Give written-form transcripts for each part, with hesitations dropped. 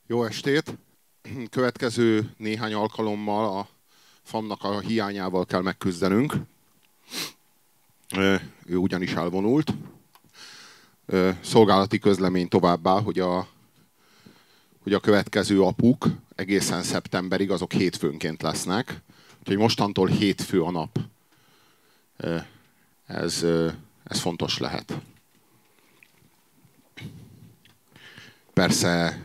Jó estét! Következő néhány alkalommal a FAM-nak a hiányával kell megküzdenünk. Ő ugyanis elvonult. Szolgálati közlemény továbbá, hogy a következő apuk egészen szeptemberig azok hétfőnként lesznek. Úgyhogy mostantól hétfő a nap. Ez fontos lehet. Persze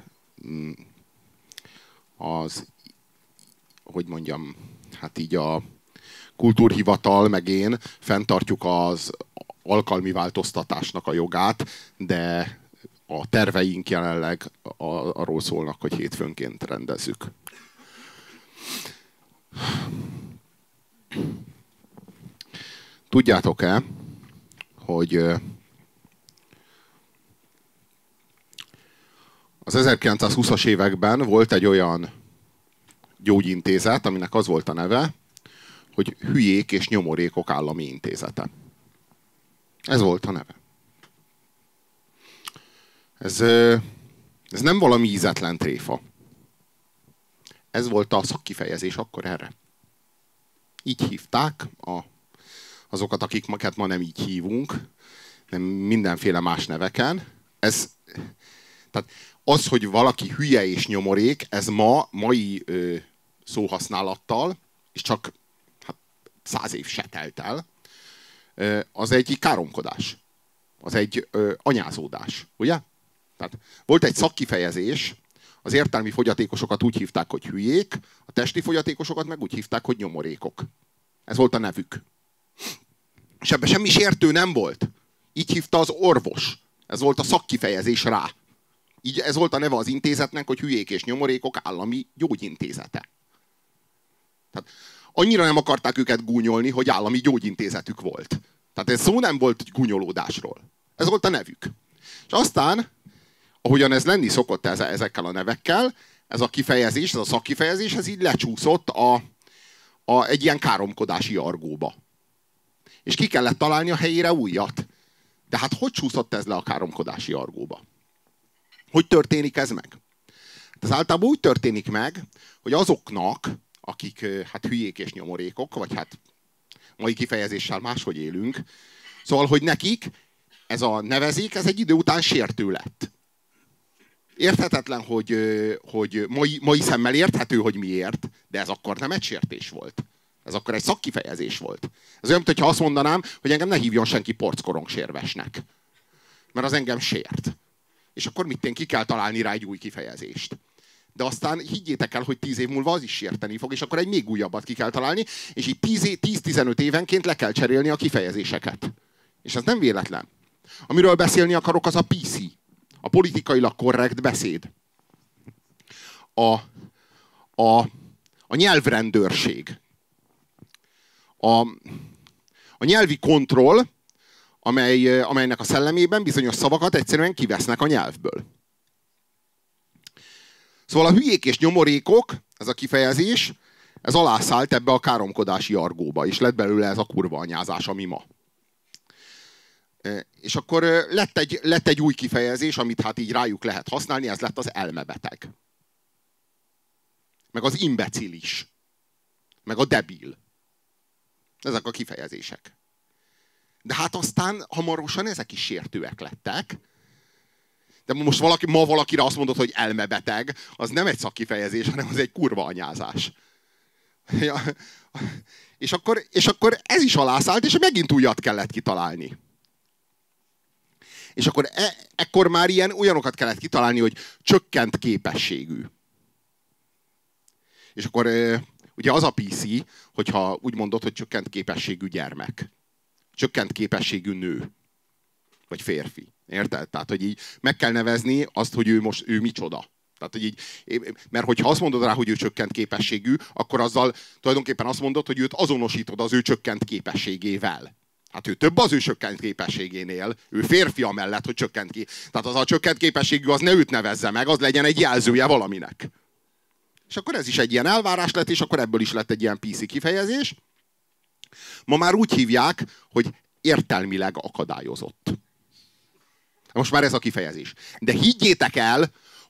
hogy mondjam, hát így a kultúrhivatal meg én fenntartjuk az alkalmi változtatásnak a jogát, de a terveink jelenleg arról szólnak, hogy hétfőnként rendezzük. Tudjátok-e, hogy az 1920-as években volt egy olyan gyógyintézet, aminek az volt a neve, hogy Hülyék és Nyomorékok Állami Intézete. Ez volt a neve. Ez nem valami ízetlen tréfa. Ez volt a szakkifejezés akkor erre. Így hívták azokat, akiket ma nem így hívunk, nem mindenféle más neveken. Tehát az, hogy valaki hülye és nyomorék, ez mai szóhasználattal, és csak 100 év se telt el, az egy káromkodás. Az egy anyázódás, ugye? Tehát volt egy szakkifejezés, az értelmi fogyatékosokat úgy hívták, hogy hülyék, a testi fogyatékosokat meg úgy hívták, hogy nyomorékok. Ez volt a nevük. És ebben semmi sértő nem volt. Így hívta az orvos. Ez volt a szakkifejezés rá. Így ez volt a neve az intézetnek, hogy Hülyék és Nyomorékok Állami Gyógyintézete. Tehát annyira nem akarták őket gúnyolni, hogy állami gyógyintézetük volt. Tehát ez szó nem volt gúnyolódásról. Ez volt a nevük. És aztán, ahogyan ez lenni szokott ezekkel a nevekkel, ez a kifejezés, ez a szakkifejezés, ez így lecsúszott egy ilyen káromkodási argóba. És ki kellett találni a helyére újat. De hát hogy csúszott ez le a káromkodási argóba? Hogy történik ez meg? Ez általában úgy történik meg, hogy azoknak, akik hát hülyék és nyomorékok, vagy hát mai kifejezéssel máshogy élünk, szóval, hogy nekik ez a nevezék, ez egy idő után sértő lett. Érthetetlen, hogy mai szemmel érthető, hogy miért, de ez akkor nem egy sértés volt. Ez akkor egy szakkifejezés volt. Ez olyan, mintha azt mondanám, hogy engem ne hívjon senki porckorong-sérvesnek. Mert az engem sért. És akkor ki kell találni rá egy új kifejezést. De aztán higgyétek el, hogy 10 év múlva az is sérteni fog, és akkor egy még újabbat ki kell találni, és így 10-15 évenként le kell cserélni a kifejezéseket. És ez nem véletlen. Amiről beszélni akarok, az a PC. A politikailag korrekt beszéd. A nyelvrendőrség. A nyelvi kontroll, amelynek a szellemében bizonyos szavakat egyszerűen kivesznek a nyelvből. Szóval a hülyék és nyomorékok, ez a kifejezés, ez alászállt ebbe a káromkodási argóba, és lett belőle ez a kurva anyázás, ami ma. És akkor lett egy új kifejezés, amit hát így rájuk lehet használni, ez lett az elmebeteg. Meg az imbecilis. Meg a debil. Ezek a kifejezések. De hát aztán hamarosan ezek is sértőek lettek. De most valakire azt mondod, hogy elmebeteg, az nem egy szakkifejezés, hanem az egy kurva anyázás. Ja. És akkor ez is alászállt, és megint újat kellett kitalálni. És akkor ekkor már olyanokat kellett kitalálni, hogy csökkent képességű. És akkor ugye az a PC, hogyha úgy mondod, hogy csökkent képességű gyermek. Csökkent képességű nő. Vagy férfi. Érted? Tehát, hogy így meg kell nevezni azt, hogy ő micsoda. Tehát, hogy így, mert hogyha azt mondod rá, hogy ő csökkent képességű, akkor azzal tulajdonképpen azt mondod, hogy őt azonosítod az ő csökkent képességével. Hát ő több az ő csökkent képességénél. Ő férfi amellett, hogy csökkent ki. Tehát az a csökkent képességű, az ne őt nevezze meg, az legyen egy jelzője valaminek. És akkor ez is egy ilyen elvárás lett, és akkor ebből is lett egy ilyen PC kifejezés. Ma már úgy hívják, hogy értelmileg akadályozott. Most már ez a kifejezés. De higgyétek el, hogy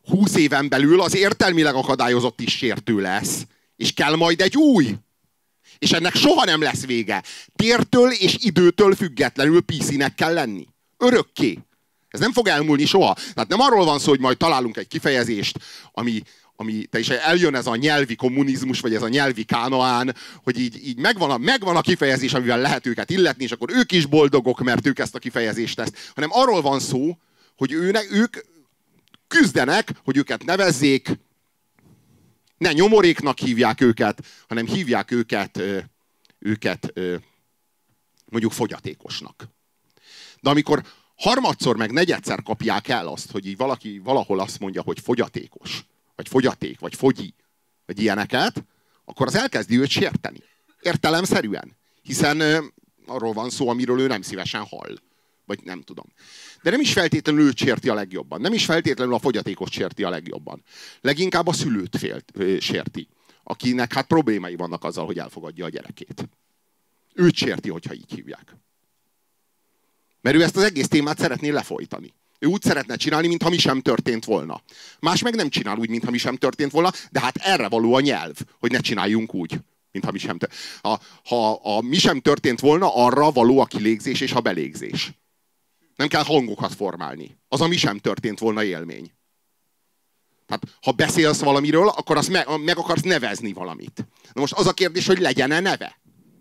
20 éven belül az értelmileg akadályozott is sértő lesz, és kell majd egy új. És ennek soha nem lesz vége. Tértől és időtől függetlenül PC-nek kell lenni. Örökké. Ez nem fog elmúlni soha. Tehát nem arról van szó, hogy majd találunk egy kifejezést, ami te is eljön ez a nyelvi kommunizmus, vagy ez a nyelvi kánoán, hogy így megvan a kifejezés, amivel lehet őket illetni, és akkor ők is boldogok, mert ők ezt a kifejezést tesz. Hanem arról van szó, hogy ők küzdenek, hogy őket nevezzék, ne nyomoréknak hívják őket, hanem hívják őket mondjuk fogyatékosnak. De amikor harmadszor meg negyedszer kapják el azt, hogy így valaki valahol azt mondja, hogy fogyatékos, vagy fogyaték, vagy fogyi, vagy ilyeneket, akkor az elkezdi őt sérteni. Értelemszerűen. Hiszen arról van szó, amiről ő nem szívesen hall. Vagy nem tudom. De nem is feltétlenül őt sérti a legjobban. Nem is feltétlenül a fogyatékos sérti a legjobban. Leginkább a szülőt sérti, akinek hát problémái vannak azzal, hogy elfogadja a gyerekét. Őt sérti, hogyha így hívják. Mert ő ezt az egész témát szeretné lefolytani. Ő úgy szeretne csinálni, mintha mi sem történt volna. Más meg nem csinál úgy, mintha mi sem történt volna, de hát erre való a nyelv, hogy ne csináljunk úgy, mintha mi sem történt. Ha a mi sem történt volna, arra való a kilégzés és a belégzés. Nem kell hangokat formálni. Az a mi sem történt volna élmény. Tehát, ha beszélsz valamiről, akkor azt meg akarsz nevezni valamit. Na most az a kérdés, hogy legyen-e neve?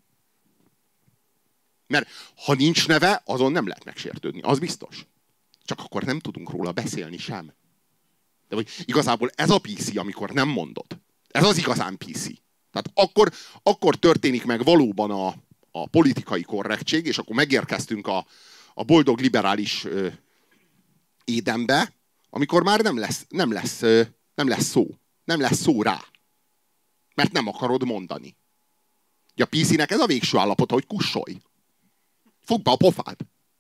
Mert ha nincs neve, azon nem lehet megsértődni. Az biztos. Csak akkor nem tudunk róla beszélni sem. De hogy igazából ez a PC, amikor nem mondod. Ez az igazán PC. Tehát akkor történik meg valóban a politikai korrektség, és akkor megérkeztünk a boldog liberális édenbe, amikor már nem lesz szó. Nem lesz szó rá. Mert nem akarod mondani. A PC-nek ez a végső állapota, hogy kussolj. Fogd be a pofád.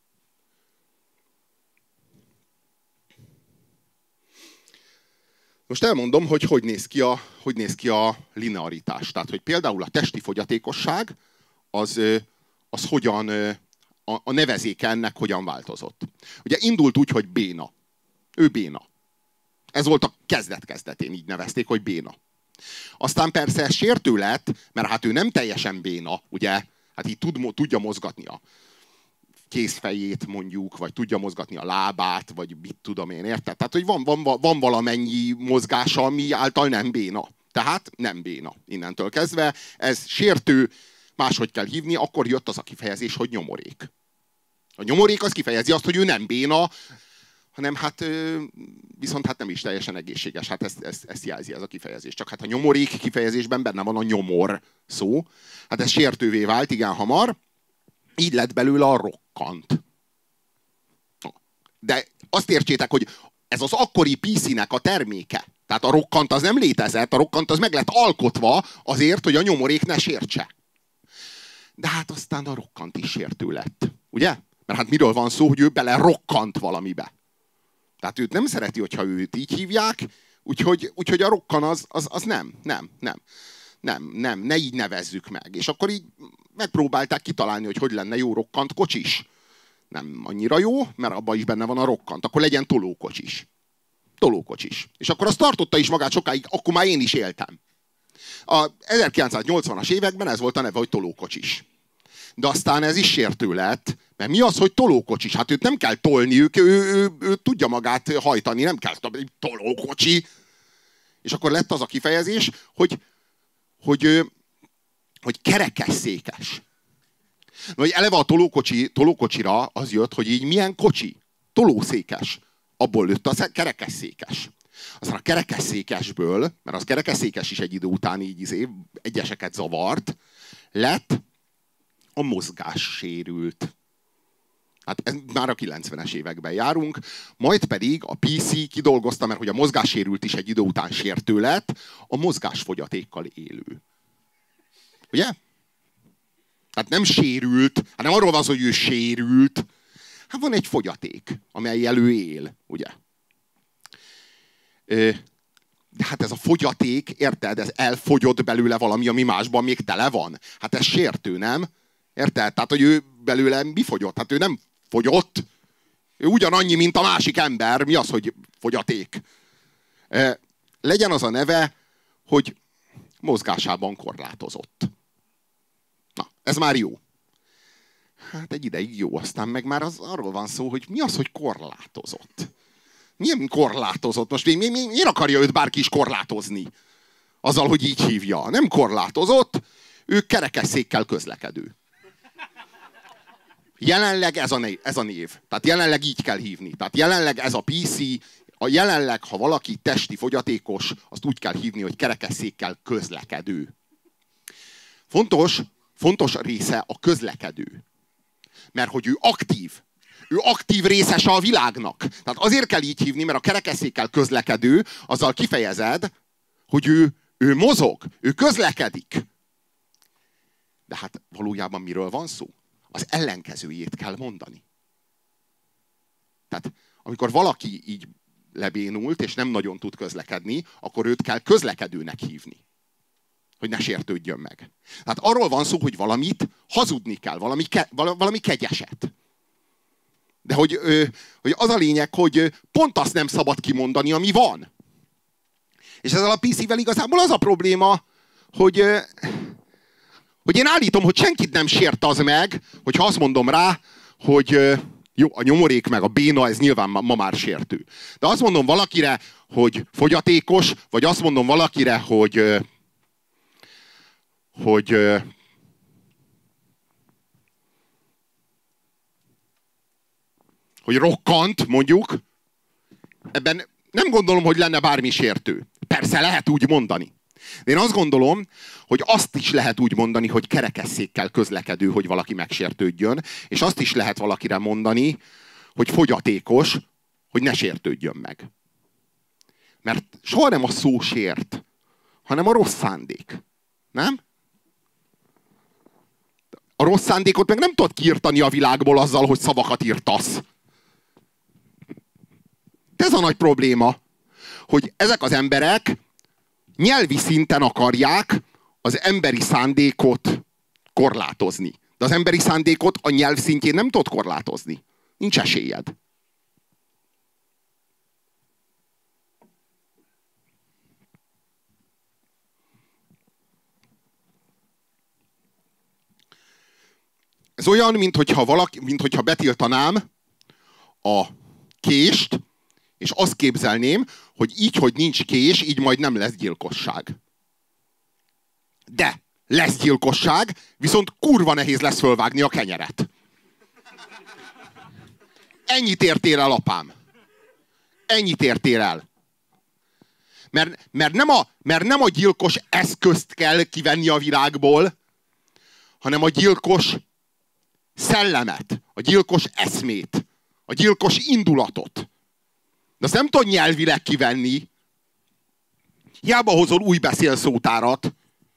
Most elmondom, hogy néz ki a linearitás. Tehát, hogy például a testi fogyatékosság az hogyan, a nevezéke ennek hogyan változott. Ugye indult úgy, hogy béna. Ő béna. Ez volt a kezdet-kezdetén, így nevezték, hogy béna. Aztán persze ez sértő lett, mert hát ő nem teljesen béna, ugye? Hát így tudja mozgatni a kézfejét mondjuk, vagy tudja mozgatni a lábát, vagy mit tudom én, érted? Tehát, hogy van valamennyi mozgása, ami által nem béna. Tehát nem béna. Innentől kezdve ez sértő, máshogy kell hívni, akkor jött az a kifejezés, hogy nyomorék. A nyomorék az kifejezi azt, hogy ő nem béna, hanem hát viszont hát nem is teljesen egészséges. Hát ezt jelzi ez a kifejezés. Csak hát a nyomorék kifejezésben benne van a nyomor szó. Hát ez sértővé vált igen hamar. Így lett belőle a rokkant. De azt értsétek, hogy ez az akkori PC-nek a terméke. Tehát a rokkant az nem létezett, a rokkant az meg lett alkotva azért, hogy a nyomorék ne sértse. De hát aztán a rokkant is sértő lett. Ugye? Mert hát miről van szó, hogy ő bele rokkant valamibe. Tehát őt nem szereti, hogyha őt így hívják, úgyhogy a rokkan az nem, ne így nevezzük meg. És akkor így megpróbálták kitalálni, hogy lenne jó rokkant kocsis. Nem annyira jó, mert abban is benne van a rokkant. Akkor legyen tolókocsis. Tolókocsis. És akkor az tartotta is magát sokáig, akkor már én is éltem. A 1980-as években ez volt a neve, hogy tolókocsis. De aztán ez is sértő lett, mert mi az, hogy tolókocsis? Hát őt nem kell tolni, ő tudja magát hajtani, nem kell tolókocsi. És akkor lett az a kifejezés, hogy kerekesszékes. Na, hogy eleve a tolókocsira az jött, hogy így milyen kocsi? Tolószékes. Abból lőtt a kerekesszékes. Aztán a kerekesszékesből, mert az kerekesszékes is egy idő után így egyeseket zavart, lett a mozgássérült. Hát ez már a 90-es években járunk, majd pedig a PC kidolgozta, mert hogy a mozgássérült is egy idő után sértő lett, a mozgásfogyatékkal élő. Ugye? Hát nem sérült, hanem arról van szó, hogy ő sérült. Hát van egy fogyaték, amelyel ő él, ugye? De hát ez a fogyaték, érted? Ez elfogyott belőle valami, ami másban még tele van. Hát ez sértő, nem? Érted? Tehát, hogy ő belőle mi fogyott? Hát ő nem fogyott. Ő ugyanannyi, mint a másik ember. Mi az, hogy fogyaték? Legyen az a neve, hogy mozgásában korlátozott. Na, ez már jó. Hát egy ideig jó, aztán meg már arról van szó, hogy mi az, hogy korlátozott. Milyen korlátozott? Most miért akarja őt bárki is korlátozni? Azzal, hogy így hívja. Nem korlátozott, ő kerekesszékkel közlekedő. Jelenleg ez a név. Tehát jelenleg így kell hívni. Tehát jelenleg ez a PC, jelenleg, ha valaki testi fogyatékos, azt úgy kell hívni, hogy kerekesszékkel közlekedő. Fontos része a közlekedő. Mert hogy ő aktív részese a világnak. Tehát azért kell így hívni, mert a kerekesszékkel közlekedő, azzal kifejezed, hogy ő mozog, ő közlekedik. De hát valójában miről van szó? Az ellenkezőjét kell mondani. Tehát amikor valaki így lebénult, és nem nagyon tud közlekedni, akkor őt kell közlekedőnek hívni. Hogy ne sértődjön meg. Tehát arról van szó, hogy valamit hazudni kell, valami kegyeset. De hogy az a lényeg, hogy pont azt nem szabad kimondani, ami van. És ezzel a PC-vel igazából az a probléma, hogy én állítom, hogy senkit nem sért az meg, hogyha azt mondom rá, hogy jó, a nyomorék meg a béna, ez nyilván ma már sértő. De azt mondom valakire, hogy fogyatékos, vagy azt mondom valakire, hogy rokkant, mondjuk, ebben nem gondolom, hogy lenne bármi sértő. Persze lehet úgy mondani. De én azt gondolom, hogy azt is lehet úgy mondani, hogy kerekesszékkel közlekedő, hogy valaki megsértődjön, és azt is lehet valakire mondani, hogy fogyatékos, hogy ne sértődjön meg. Mert soha nem a szó sért, hanem a rossz szándék. Nem? A rossz szándékot meg nem tudod kiirtani a világból azzal, hogy szavakat írtasz. De ez a nagy probléma, hogy ezek az emberek nyelvi szinten akarják az emberi szándékot korlátozni. De az emberi szándékot a nyelv szintjén nem tudod korlátozni. Nincs esélyed. Ez olyan, minthogyha betiltanám a kést, és azt képzelném, hogy így, hogy nincs kés, így majd nem lesz gyilkosság. De lesz gyilkosság, viszont kurva nehéz lesz fölvágni a kenyeret. Ennyit értél el, apám. Ennyit értél el. Mert nem a gyilkos eszközt kell kivenni a világból, hanem a gyilkos szellemet, a gyilkos eszmét, a gyilkos indulatot. De azt nem tudod nyelvileg kivenni. Hiába hozol új beszélszótárat.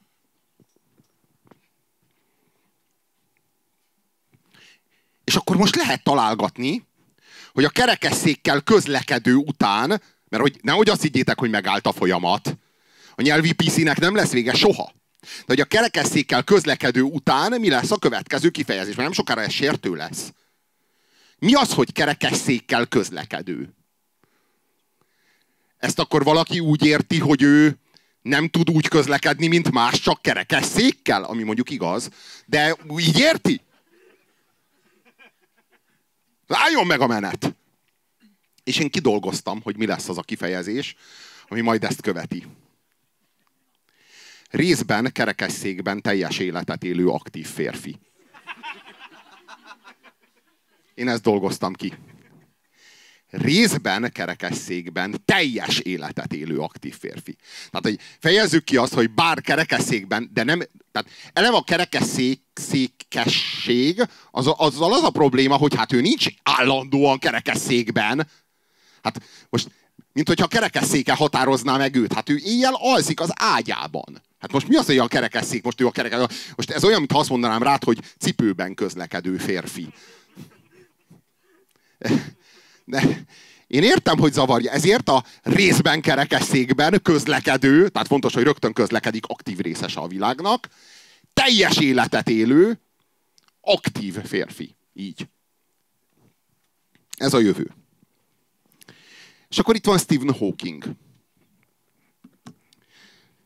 És akkor most lehet találgatni, hogy a kerekesszékkel közlekedő után, mert hogy nehogy azt higgyétek, hogy megállt a folyamat, a nyelvi PC-nek nem lesz vége soha. De hogy a kerekesszékkel közlekedő után mi lesz a következő kifejezés? Mert nem sokára ez sértő lesz. Mi az, hogy kerekesszékkel közlekedő? Ezt akkor valaki úgy érti, hogy ő nem tud úgy közlekedni, mint más, csak kerekesszékkel, ami mondjuk igaz. De így érti? Álljon meg a menet! És én kidolgoztam, hogy mi lesz az a kifejezés, ami majd ezt követi. Részben kerekesszékben teljes életet élő aktív férfi. Én ezt dolgoztam ki. Részben kerekesszékben teljes életet élő aktív férfi. Tehát, hogy fejezzük ki azt, hogy bár kerekesszékben, de nem... Tehát eleve a kerekesszékesség, azzal az a probléma, hogy hát ő nincs állandóan kerekesszékben. Hát most, mint hogyha a kerekesszéke határozná meg őt. Hát ő éjjel alszik az ágyában. Hát most mi az, hogy a kerekesszék? Most ez olyan, mintha azt mondanám rád, hogy cipőben közlekedő férfi. De én értem, hogy zavarja. Ezért a részben kerekesszékben közlekedő, tehát fontos, hogy rögtön közlekedik, aktív részese a világnak, teljes életet élő, aktív férfi. Így. Ez a jövő. És akkor itt van Stephen Hawking.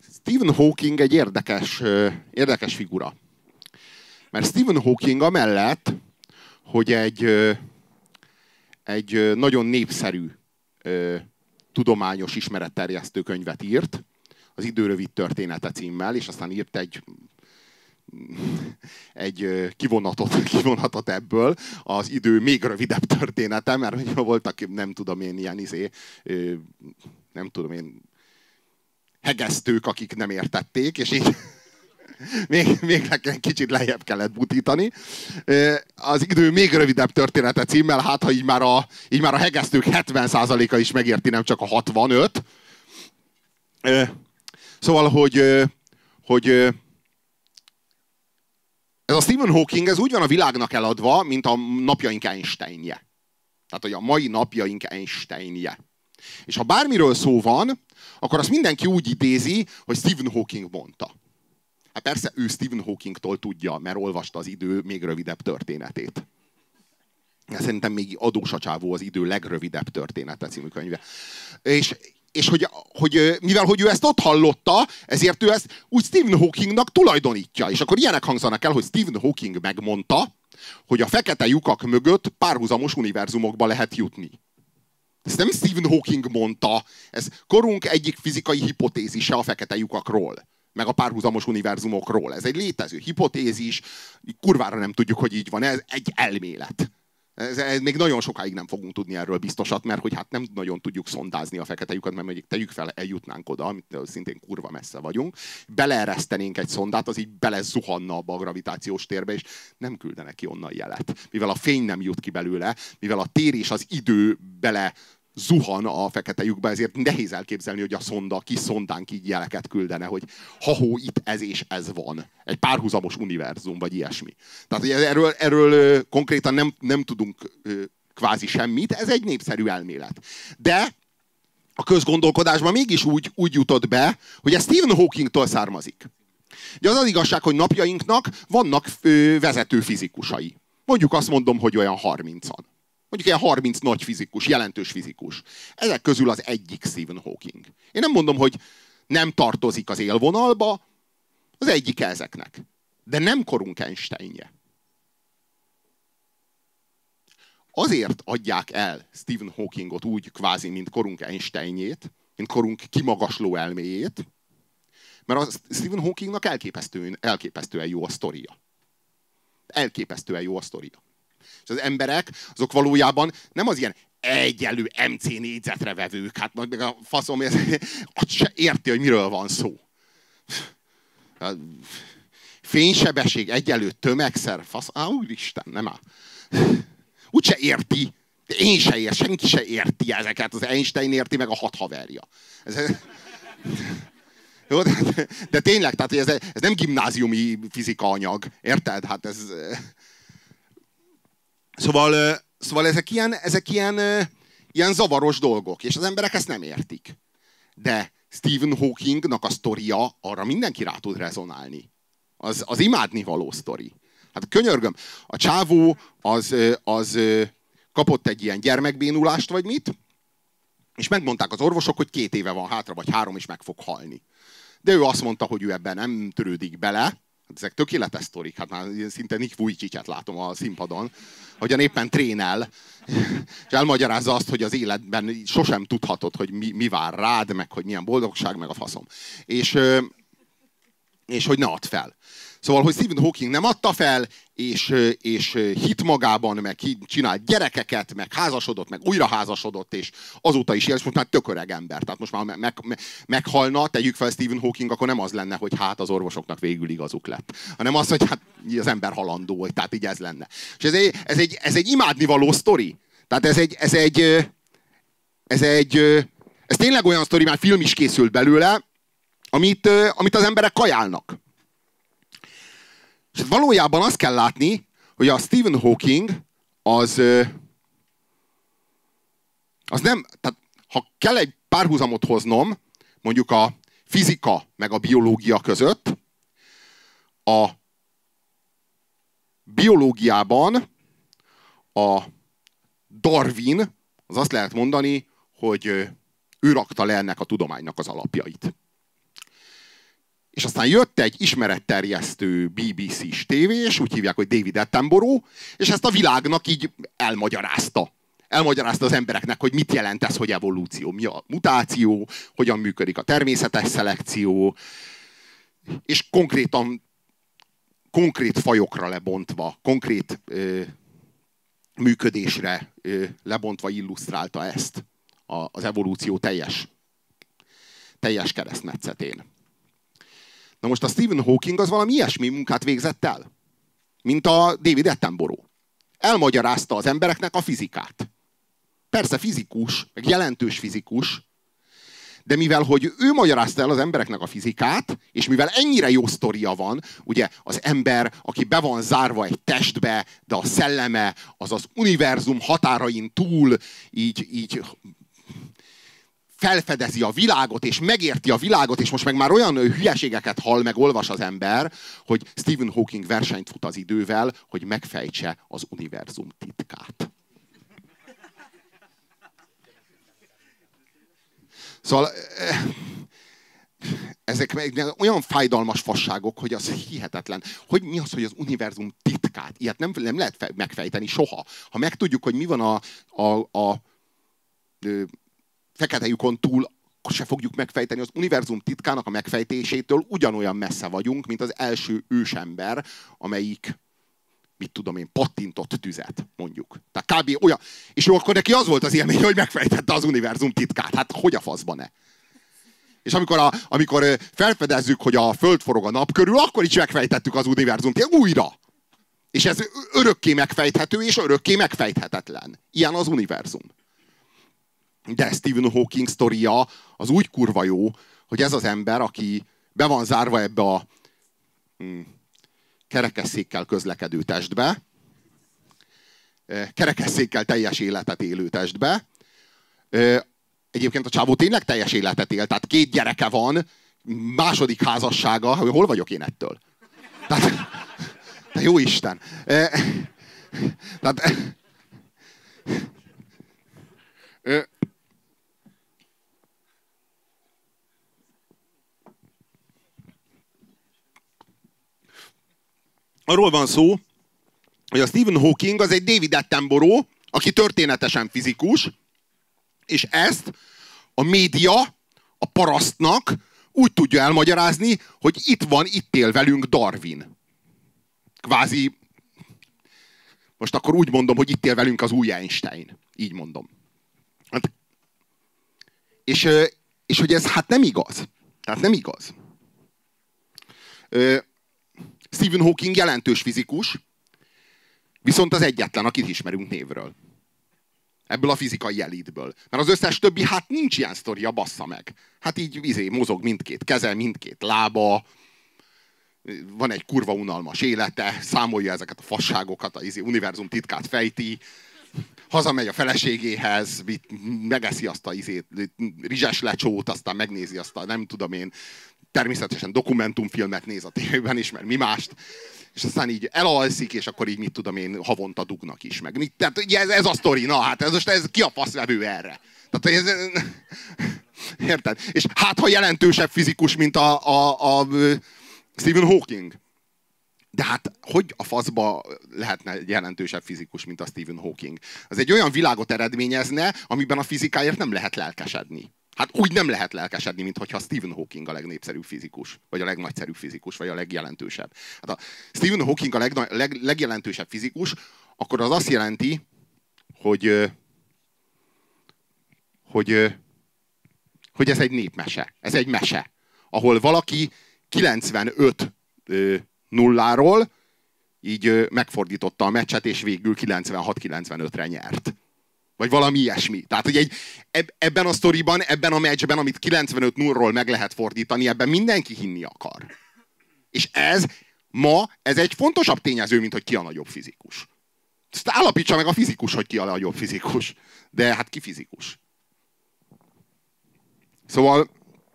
Stephen Hawking egy érdekes figura. Mert Stephen Hawking amellett, hogy egy nagyon népszerű tudományos ismeretterjesztő könyvet írt, az Idő rövid története címmel, és aztán írt egy kivonatot ebből, az idő még rövidebb története, mert voltak, nem tudom én, ilyen hegesztők, akik nem értették, és így még nekem kicsit lejjebb kellett butítani. Az idő még rövidebb története címmel, hát ha így már a hegesztők 70%-a is megérti, nem csak a 65. Szóval, hogy ez a Stephen Hawking, ez úgy van a világnak eladva, mint a napjaink Einsteinje. Tehát, hogy a mai napjaink Einsteinje. És ha bármiről szó van, akkor azt mindenki úgy idézi, hogy Stephen Hawking mondta. Hát persze ő Stephen Hawkingtól tudja, mert olvasta az idő még rövidebb történetét. Szerintem még adós a csávó az idő legrövidebb története című könyve. És hogy mivel hogy ő ezt ott hallotta, ezért ő ezt úgy Stephen Hawkingnak tulajdonítja. És akkor ilyenek hangzanak el, hogy Stephen Hawking megmondta, hogy a fekete lyukak mögött párhuzamos univerzumokba lehet jutni. Ezt nem Stephen Hawking mondta, ez korunk egyik fizikai hipotézise a fekete lyukakról, meg a párhuzamos univerzumokról. Ez egy létező hipotézis, kurvára nem tudjuk, hogy így van, ez egy elmélet. Ez még nagyon sokáig nem fogunk tudni erről biztosat, mert hogy hát nem nagyon tudjuk szondázni a fekete lyukat, mert mondjuk tegyük fel, eljutnánk oda, amit szintén kurva messze vagyunk, beleeresztenénk egy szondát, az így belezuhanna abba a gravitációs térbe, és nem küldenek ki onnan jelet. Mivel a fény nem jut ki belőle, mivel a tér és az idő bele zuhan a fekete lyukba, ezért nehéz elképzelni, hogy a szonda, kis szondánk így jeleket küldene, hogy ha-hó, itt ez és ez van. Egy párhuzamos univerzum, vagy ilyesmi. Tehát erről konkrétan nem tudunk kvázi semmit, ez egy népszerű elmélet. De a közgondolkodásban mégis úgy jutott be, hogy ez Stephen Hawkingtól származik. Ugye az igazság, hogy napjainknak vannak vezető fizikusai. Mondjuk azt mondom, hogy olyan 30-an. Mondjuk ilyen 30 nagy fizikus, jelentős fizikus. Ezek közül az egyik Stephen Hawking. Én nem mondom, hogy nem tartozik az élvonalba, az egyik ezeknek. De nem korunk Einsteinje. Azért adják el Stephen Hawkingot úgy kvázi, mint korunk Einsteinjét, mint korunk kimagasló elméjét, mert a Stephen Hawkingnak elképesztően jó a sztoria. Elképesztően jó a sztoria. És az emberek, azok valójában nem az ilyen egyenlő MC négyzetre vevők, hát meg a faszom, azt se érti, hogy miről van szó. Fénysebesség egyenlő tömegszer, fasz, úristen, nem áll. Úgyse érti, de én se ért, senki se érti ezeket, az Einstein érti, meg a 6 haverja. Jó, de tényleg, tehát ez nem gimnáziumi fizika anyag, érted? Hát ez... Szóval ezek ilyen zavaros dolgok, és az emberek ezt nem értik. De Stephen Hawkingnak a sztoria, arra mindenki rá tud rezonálni. Az imádnivaló sztori. Hát könyörgöm, a csávó az kapott egy ilyen gyermekbénulást, vagy mit, és megmondták az orvosok, hogy 2 éve van hátra, vagy 3, és meg fog halni. De ő azt mondta, hogy ő ebben nem törődik bele. Hát ezek tökéletes sztorik, hát már szinte Nick Vujicicet látom a színpadon, hogyan éppen trénel, és elmagyarázza azt, hogy az életben sosem tudhatod, hogy mi vár rád, meg hogy milyen boldogság, meg a faszom. És hogy ne add fel. Szóval, hogy Stephen Hawking nem adta fel, és hit magában, meg csinált gyerekeket, meg házasodott, meg újra házasodott, és azóta is él, és most már tök öreg ember. Tehát most már meghalna, tegyük fel Stephen Hawking, akkor nem az lenne, hogy hát az orvosoknak végül igazuk lett. Hanem az, hogy hát az ember halandó, hogy tehát így ez lenne. És ez egy imádnivaló sztori. Tehát ez tényleg olyan sztori, már film is készült belőle, amit az emberek kajálnak. És valójában azt kell látni, hogy a Stephen Hawking az nem, tehát ha kell egy párhuzamot hoznom, mondjuk a fizika meg a biológia között, a biológiában a Darwin, az azt lehet mondani, hogy ő rakta le ennek a tudománynak az alapjait. És aztán jött egy ismeretterjesztő BBC-s tévés, úgy hívják, hogy David Attenborough, és ezt a világnak így elmagyarázta. Elmagyarázta az embereknek, hogy mit jelent ez, hogy evolúció, mi a mutáció, hogyan működik a természetes szelekció, és konkrét fajokra lebontva, konkrét működésre lebontva illusztrálta ezt az evolúció teljes keresztmetszetén. Na most a Stephen Hawking az valami ilyesmi munkát végzett el, mint a David Attenborough. Elmagyarázta az embereknek a fizikát. Persze fizikus, meg jelentős fizikus, de mivel, hogy ő magyarázta el az embereknek a fizikát, és mivel ennyire jó sztoria van, ugye az ember, aki be van zárva egy testbe, de a szelleme az az univerzum határain túl így felfedezi a világot, és megérti a világot, és most meg már olyan hülyeségeket hall, meg olvas az ember, hogy Stephen Hawking versenyt fut az idővel, hogy megfejtse az univerzum titkát. Szóval ezek olyan fájdalmas fasságok, hogy az hihetetlen. Hogy mi az, hogy az univerzum titkát? Ilyet nem lehet megfejteni soha. Ha megtudjuk, hogy mi van a fekete lyukon túl, akkor se fogjuk megfejteni. Az univerzum titkának a megfejtésétől ugyanolyan messze vagyunk, mint az első ősember, amelyik, mit tudom én, pattintott tüzet, mondjuk. Tehát kb. Olyan. És jó, akkor neki az volt az élmény, hogy megfejtette az univerzum titkát. Hát hogy a faszban-e? És amikor felfedezzük, hogy a Föld forog a nap körül, akkor is megfejtettük az univerzum titkát újra. És ez örökké megfejthető, és örökké megfejthetetlen. Ilyen az univerzum. De Stephen Hawking sztoria az úgy kurva jó, hogy ez az ember, aki be van zárva ebbe a kerekesszékkel közlekedő testbe, kerekesszékkel teljes életet élő testbe. Egyébként a csávó tényleg teljes életet él, tehát 2 gyereke van, második házassága, hol vagyok én ettől? Tehát, de jó Isten! Tehát, arról van szó, hogy a Stephen Hawking az egy David Attenborough, aki történetesen fizikus, és ezt a média a parasztnak úgy tudja elmagyarázni, hogy itt él velünk Darwin. Kvázi, most akkor úgy mondom, hogy itt él velünk az új Einstein. Így mondom. Hát, és hogy ez hát nem igaz. Tehát nem igaz. Stephen Hawking jelentős fizikus, viszont az egyetlen, akit ismerünk névről. Ebből a fizikai elitből. Mert az összes többi, hát nincs ilyen sztoria, bassza meg. Hát így mozog mindkét keze, mindkét lába, van egy kurva unalmas élete, számolja ezeket a fasságokat, az univerzum titkát fejti, hazamegy a feleségéhez, megeszi azt a rizses lecsót, aztán megnézi azt a, nem tudom én, természetesen dokumentumfilmet néz a tévében is, mert mi mást, és aztán így elalszik, és akkor így mit tudom én, havonta dugnak is meg. Tehát ez a sztori, na hát ez ki a faszvevő erre? Tehát érted? És hát ha jelentősebb fizikus, mint a Stephen Hawking. De hát hogy a faszba lehetne jelentősebb fizikus, mint a Stephen Hawking? Az egy olyan világot eredményezne, amiben a fizikáért nem lehet lelkesedni. Hát úgy nem lehet lelkesedni, mintha Stephen Hawking a legnépszerűbb fizikus, vagy a legnagyszerűbb fizikus, vagy a legjelentősebb. Hát a Stephen Hawking a legjelentősebb fizikus, akkor az azt jelenti, hogy ez egy népmese. Ez egy mese, ahol valaki 95 nulláról így megfordította a meccset, és végül 96-95-re nyert. Vagy valami ilyesmi. Tehát, hogy ebben a sztoriban, ebben a meccsben, amit 95-0-ról meg lehet fordítani, ebben mindenki hinni akar. És ez egy fontosabb tényező, mint hogy ki a nagyobb fizikus. Ezt állapítsa meg a fizikus, hogy ki a nagyobb fizikus. De hát ki fizikus? Szóval,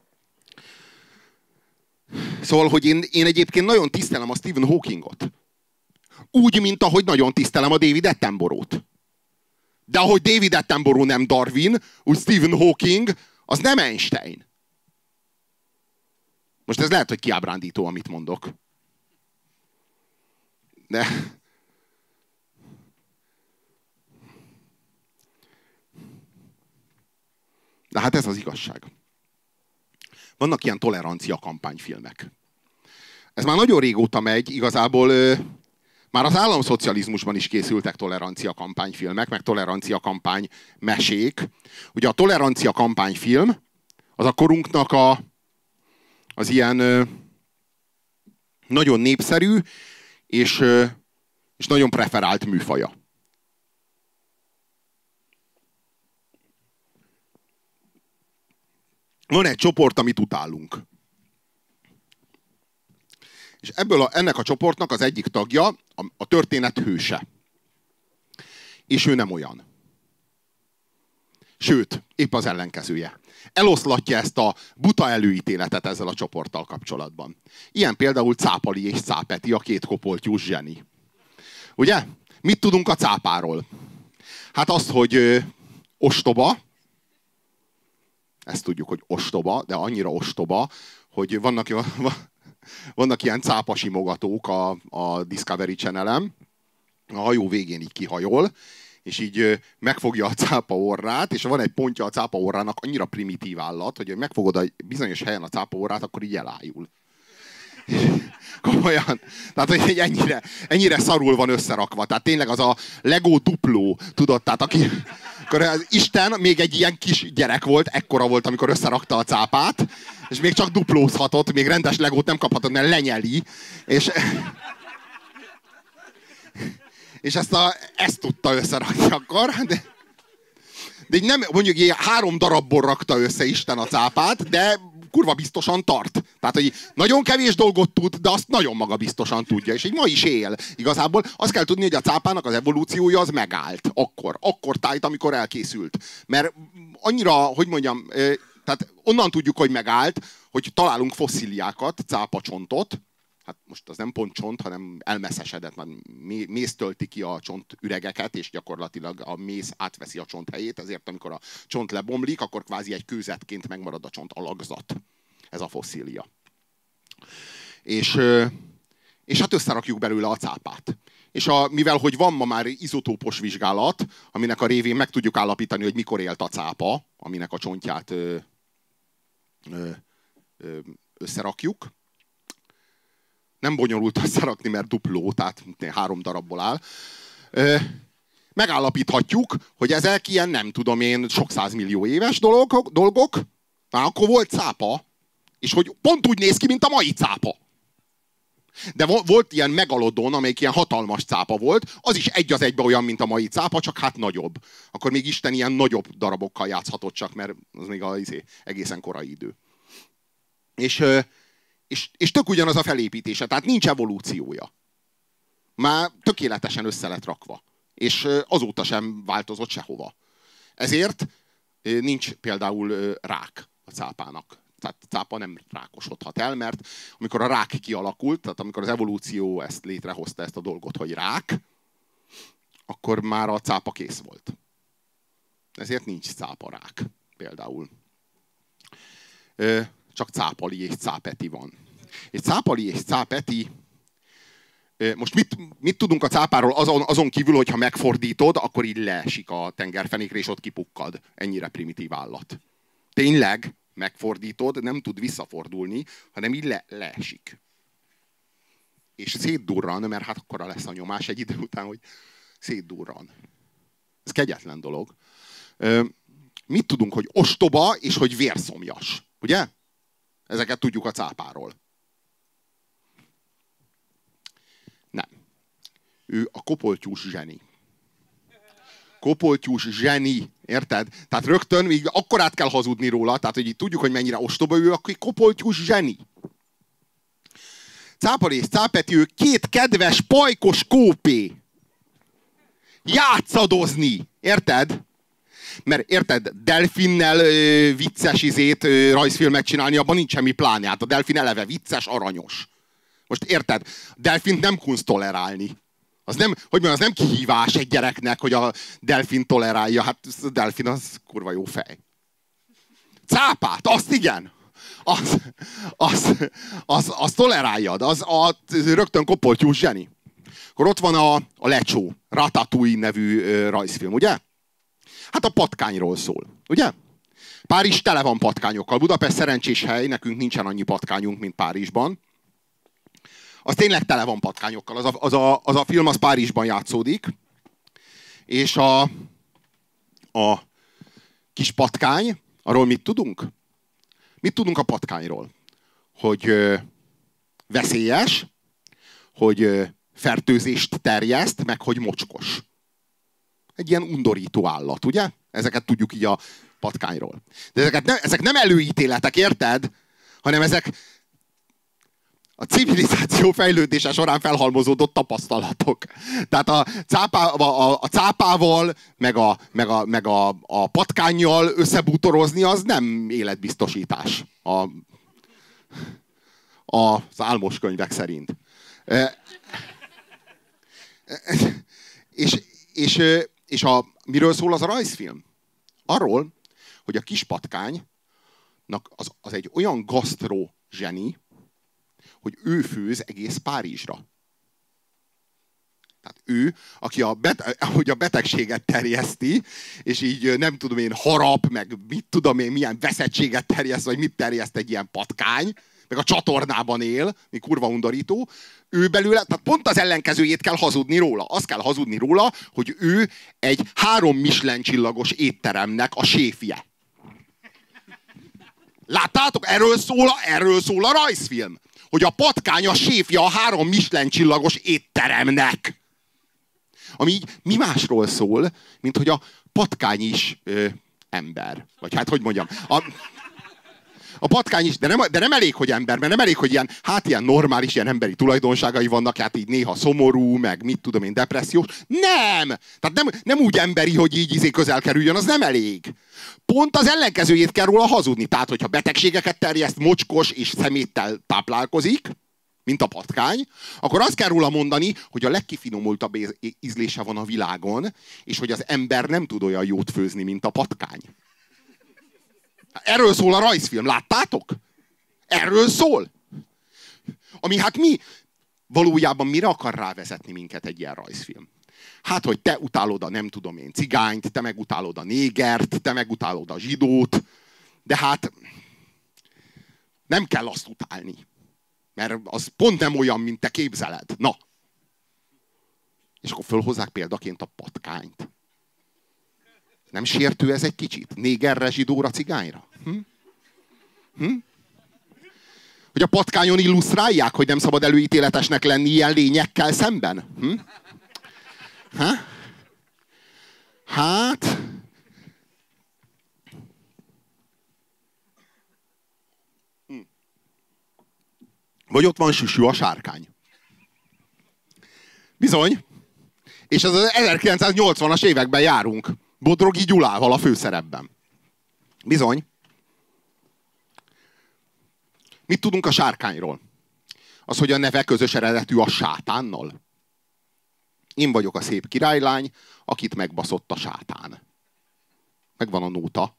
hogy én egyébként nagyon tisztelem a Stephen Hawkingot. Úgy, mint ahogy nagyon tisztelem a David Attenborough-t. De ahogy David Attenborough nem Darwin, úgy Stephen Hawking az nem Einstein. Most ez lehet, hogy kiábrándító, amit mondok. De hát ez az igazság. Vannak ilyen tolerancia kampányfilmek. Ez már nagyon régóta megy, igazából már az államszocializmusban is készültek tolerancia kampányfilmek, meg tolerancia kampány mesék. Ugye a tolerancia kampányfilm az a korunknak az ilyen nagyon népszerű és nagyon preferált műfaja. Van egy csoport, amit utálunk. És ennek a csoportnak az egyik tagja a történet hőse. És ő nem olyan. Sőt, épp az ellenkezője. Eloszlatja ezt a buta előítéletet ezzel a csoporttal kapcsolatban. Ilyen például Cápali és Cápeti, a két kopoltyús zseni. Ugye? Mit tudunk a cápáról? Hát azt, hogy ostoba. Ezt tudjuk, hogy ostoba, de annyira ostoba, hogy vannak ilyen cápasimogatók a Discovery Channel-en. A hajó végén így kihajol, és így megfogja a cápa orrát, és van egy pontja a cápa orrának, annyira primitív állat, hogy megfogod a bizonyos helyen a cápa orrát, akkor így elájul. Komolyan. Tehát, hogy ennyire szarul van összerakva. Tehát tényleg az a Lego dupló, tudod, tehát akkor az Isten még egy ilyen kis gyerek volt, ekkora volt, amikor összerakta a cápát, és még csak duplózhatott, még rendes Legót nem kaphatott, mert lenyeli, és ezt tudta összerakni akkor, de így nem, mondjuk ilyen 3 darabból rakta össze Isten a cápát, de kurva biztosan tart. Tehát, hogy nagyon kevés dolgot tud, de azt nagyon magabiztosan tudja, és így ma is él. Igazából azt kell tudni, hogy a cápának az evolúciója az megállt. Akkor tájt, amikor elkészült. Mert annyira, hogy mondjam, tehát onnan tudjuk, hogy megállt, hogy találunk fosszíliákat, cápacsontot. Hát most az nem pont csont, hanem elmeszesedett, mert méz tölti ki a csontüregeket, és gyakorlatilag a méz átveszi a csont helyét, ezért amikor a csont lebomlik, akkor kvázi egy kőzetként megmarad a csont alakzat. Ez a fosszília. És hát összerakjuk belőle a cápát. És mivel hogy van ma már izotópos vizsgálat, aminek a révén meg tudjuk állapítani, hogy mikor élt a cápa, aminek a csontját összerakjuk. Nem bonyolult összerakni, mert dupló, tehát 3 darabból áll. Megállapíthatjuk, hogy ezek ilyen, nem tudom én, sok 100 millió éves dolgok. Már akkor volt cápa, és hogy pont úgy néz ki, mint a mai cápa. De volt ilyen megalodon, amelyik ilyen hatalmas cápa volt, az is egy az egybe olyan, mint a mai cápa, csak hát nagyobb. Akkor még Isten ilyen nagyobb darabokkal játszhatott csak, mert az még egészen korai idő. És tök ugyanaz a felépítése, tehát nincs evolúciója. Már tökéletesen össze lett rakva. És azóta sem változott sehova. Ezért nincs például rák a cápának. Tehát a cápa nem rákosodhat el, mert amikor a rák kialakult, tehát amikor az evolúció ezt létrehozta, ezt a dolgot, hogy rák, akkor már a cápa kész volt. Ezért nincs cáparák például. Csak Cápali és Cápeti van. És Cápali és Cápeti, most mit tudunk a cápáról azon kívül, hogyha megfordítod, akkor így leesik a tengerfenékre, és ott kipukkad. Ennyire primitív állat. Tényleg megfordítod, nem tud visszafordulni, hanem így leesik. És szétdurran, mert hát akkora lesz a nyomás egy idő után, hogy szétdurran. Ez kegyetlen dolog. Mit tudunk, hogy ostoba, és hogy vérszomjas. Ugye? Ezeket tudjuk a cápáról. Nem. Ő a kopoltyús zseni. Kopoltyús zseni. Érted? Tehát rögtön még akkorát kell hazudni róla, tehát hogy így tudjuk, hogy mennyire ostoba ő, akkor kopoltyús zseni. Cápali és Cápeti, ő 2 kedves, pajkos kópé. Játszadozni. Érted? Mert érted, delfinnel vicces rajzfilmet csinálni, abban nincs semmi pláne. Hát a delfin eleve vicces, aranyos. Most érted, delfint nem kunst tolerálni. Az nem, hogy mondjam, az nem kihívás egy gyereknek, hogy a delfin tolerálja. Hát a delfin az kurva jó fej. Cápát, azt igen. az toleráljad, az rögtön kopoltyús zseni. Akkor ott van a Lecsó, Ratatouille nevű rajzfilm, ugye? Hát a patkányról szól, ugye? Párizs tele van patkányokkal. Budapest szerencsés hely, nekünk nincsen annyi patkányunk, mint Párizsban. Az tényleg tele van patkányokkal. Az a film az Párizsban játszódik, és a kis patkány, arról mit tudunk? Mit tudunk a patkányról? Hogy veszélyes, hogy fertőzést terjeszt, meg hogy mocskos. Egy ilyen undorító állat, ugye? Ezeket tudjuk így a patkányról. De ezek nem előítéletek, érted? Hanem ezek a civilizáció fejlődése során felhalmozódott tapasztalatok. Tehát a cápával, meg a patkánnyal összebútorozni, az nem életbiztosítás. Az álmos könyvek szerint. Miről szól az a rajzfilm? Arról, hogy a kis patkánynak az egy olyan gasztró zseni, hogy ő főz egész Párizsra. Tehát ő, aki ahogy a betegséget terjeszti, és így nem tudom én, harap, meg mit tudom én, milyen veszettséget terjeszt, vagy mit terjeszt egy ilyen patkány, meg a csatornában él, mi kurva undorító, ő belőle, tehát pont az ellenkezőjét kell hazudni róla. Azt kell hazudni róla, hogy ő egy 3 Michelin csillagos étteremnek a séfje. Láttátok? Erről szól a rajzfilm. Hogy a patkány a séfja a 3 Michelin csillagos étteremnek. Ami így mi másról szól, mint hogy a patkány is ember. Vagy hát, hogy mondjam... A patkány is, de nem elég, hogy ember, mert nem elég, hogy ilyen normális, ilyen emberi tulajdonságai vannak, hát így néha szomorú, meg mit tudom én, depressziós. Nem! Tehát nem úgy emberi, hogy így közel kerüljön, az nem elég. Pont az ellenkezőjét kell róla hazudni. Tehát, hogyha betegségeket terjeszt, mocskos és szeméttel táplálkozik, mint a patkány, akkor azt kell róla mondani, hogy a legkifinomultabb ízlése van a világon, és hogy az ember nem tud olyan jót főzni, mint a patkány. Erről szól a rajzfilm, láttátok? Erről szól. Ami hát valójában mire akar rávezetni minket egy ilyen rajzfilm? Hát, hogy te utálod a nem tudom én cigányt, te meg utálod a négert, te meg utálod a zsidót, de hát nem kell azt utálni. Mert az pont nem olyan, mint te képzeled. Na. És akkor fölhozzák példaként a patkányt. Nem sértő ez egy kicsit? Négerre, zsidóra, cigányra? Hogy a patkányon illusztrálják, hogy nem szabad előítéletesnek lenni ilyen lényekkel szemben? Hát... Vagy ott van Süsü a sárkány. Bizony. És az 1980-as években járunk. Bodrogi Gyulával a főszerepben. Bizony. Mit tudunk a sárkányról? Az, hogy a neve közös eredetű a sátánnal. Én vagyok a szép királylány, akit megbaszott a sátán. Megvan a nóta.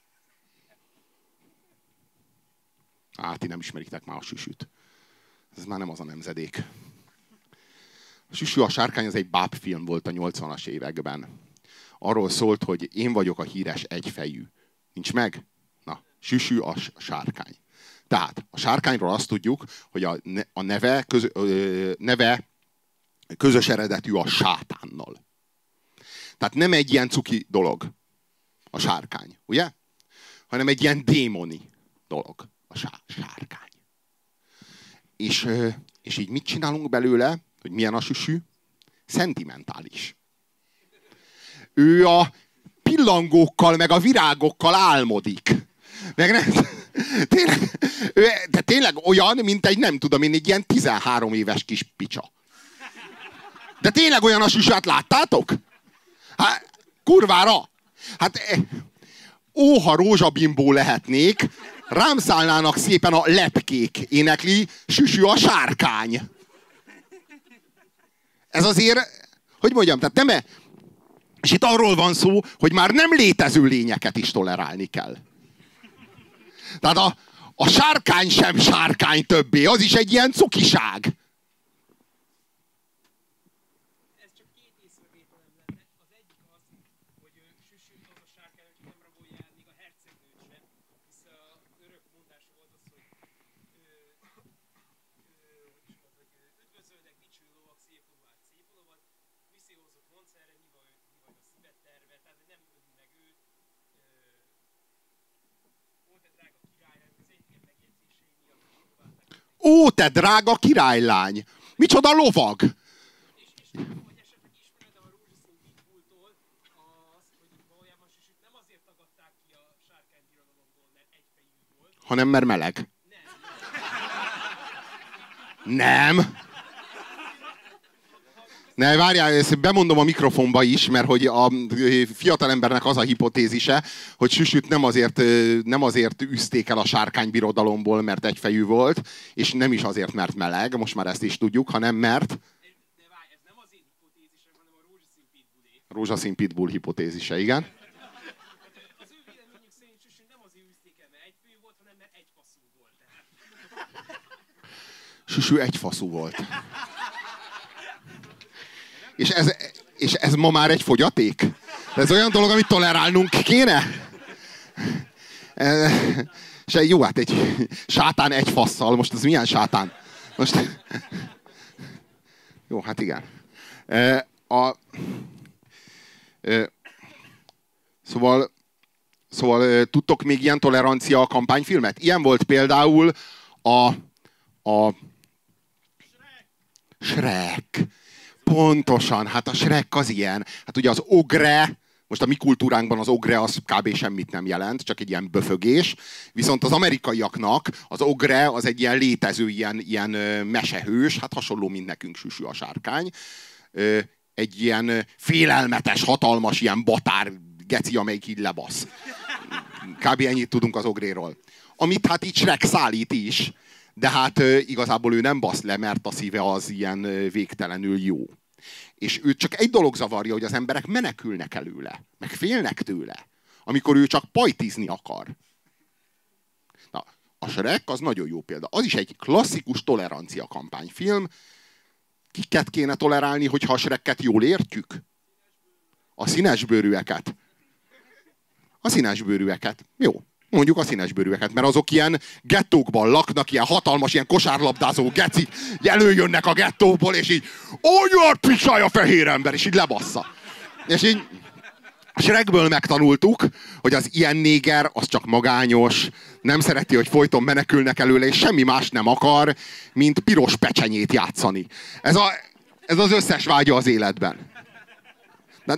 Ti nem ismeritek már a Süsüt. Ez már nem az a nemzedék. A Süsü a sárkány az egy bábfilm volt a 80-as években. Arról szólt, hogy én vagyok a híres egyfejű. Nincs meg? Na, Süsü a sárkány. Tehát a sárkányról azt tudjuk, hogy a neve közös eredetű a sátánnal. Tehát nem egy ilyen cuki dolog a sárkány, ugye? Hanem egy ilyen démoni dolog a sárkány. És így mit csinálunk belőle, hogy milyen a Süsü? Szentimentális. Ő a pillangókkal, meg a virágokkal álmodik. Meg nem, de tényleg olyan, mint egy nem tudom én, egy ilyen 13 éves kis picsa. De tényleg olyan a Süsüt láttátok? Hát, kurvára! Hát, óha rózsabimbó lehetnék, rám szállnának szépen a lepkék, énekli Süsü a sárkány. Ez azért, hogy mondjam, tehát nem. És itt arról van szó, hogy már nem létező lényeket is tolerálni kell. Tehát A sárkány sem sárkány többé, az is egy ilyen cukiság. Ez csak két észrevételem lenne. Az egyik az, hogy Süsű az a sárkány, aki nem rabolja el még a hercegnőt sem, hisz a örök mondás volt az, hogy üdvözölnek dicső lovak, szép lovat, viszi hozott mondszerre, mi vagy a szívet terve, tehát nem öli meg őt. Volt egy drága királylány, az egyik megjegyzései miatt próbálták. Ó, te drága királylány! Micsoda lovag! Vagy esetleg ismered a rózsaszín pitbulltól azt, hogy valójában Süsüt nem azért tagadták ki a sárkánybirodalomból, mert egyfejű volt. Hanem mert meleg. Nem. Ne, várjál, ezt bemondom a mikrofonba is, mert hogy a fiatalembernek az a hipotézise, hogy Süsüt nem azért üzték el a sárkánybirodalomból, mert egyfejű volt, és nem is azért, mert meleg, most már ezt is tudjuk, hanem mert... De várj, ez nem az én hipotézisem, hanem a rózsaszín pitbullé. Rózsaszín pitbull hipotézise, igen. Az ő véleményük szerint Süsüt nem azért üzték el, mert egyfejű volt, hanem mert egyfaszú volt. Süsü egyfaszú volt. És ez ma már egy fogyaték? Ez olyan dolog, amit tolerálnunk kéne? És jó, hát egy sátán egy fasszal. Most ez milyen sátán? Most... Jó, hát igen. Szóval tudtok még ilyen tolerancia kampányfilmet? Ilyen volt például a Shrek. Pontosan, hát a Shrek az ilyen. Hát ugye az ogre, most a mi kultúránkban az ogre az kb. Semmit nem jelent, csak egy ilyen böfögés. Viszont az amerikaiaknak az ogre az egy ilyen létező, ilyen mesehős, hát hasonló, mint nekünk Süsű a sárkány. Egy ilyen félelmetes, hatalmas, ilyen batár geci, amelyik így lebasz. Kb. Ennyit tudunk az ogréról. Amit hát így Shrek szállít is, de hát igazából ő nem basz le, mert a szíve az ilyen végtelenül jó. És őt csak egy dolog zavarja, hogy az emberek menekülnek előle, meg félnek tőle, amikor ő csak pajtizni akar. Na, a Shrek az nagyon jó példa. Az is egy klasszikus tolerancia kampányfilm. Kiket kéne tolerálni, hogyha a Shreket jól értjük? A színesbőrűeket. A színesbőrűeket. Jó. Mondjuk a színesbőrűeket, mert azok ilyen gettókban laknak, ilyen hatalmas, ilyen kosárlabdázó gecik, előjönnek a gettóból, és így olyan picsája fehér ember, és így lebassza. És így a Shrekből megtanultuk, hogy az ilyen néger, az csak magányos, nem szereti, hogy folyton menekülnek előle, és semmi más nem akar, mint piros pecsenyét játszani. Ez az összes vágya az életben. De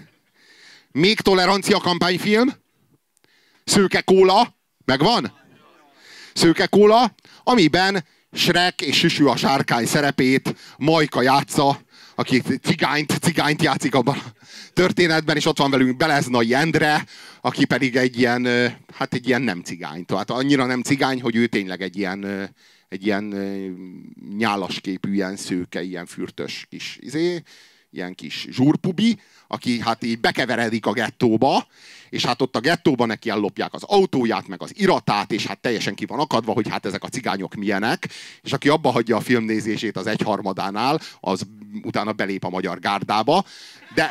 még tolerancia kampányfilm? Szőke kóla, megvan? Szőke kóla, amiben Shrek és Süsű a sárkány szerepét Majka játsza, aki cigányt játszik abban a történetben, és ott van velünk Beleznai Endre, aki pedig egy ilyen nem cigány. Tehát annyira nem cigány, hogy ő tényleg egy ilyen nyálasképű, ilyen szőke, ilyen fürtös kis ilyen kis zsúrpubi, aki hát így bekeveredik a gettóba, és hát ott a gettóban neki ellopják az autóját, meg az iratát, és hát teljesen ki van akadva, hogy hát ezek a cigányok milyenek, és aki abba hagyja a filmnézését az 1/3-ánál, az utána belép a magyar gárdába. De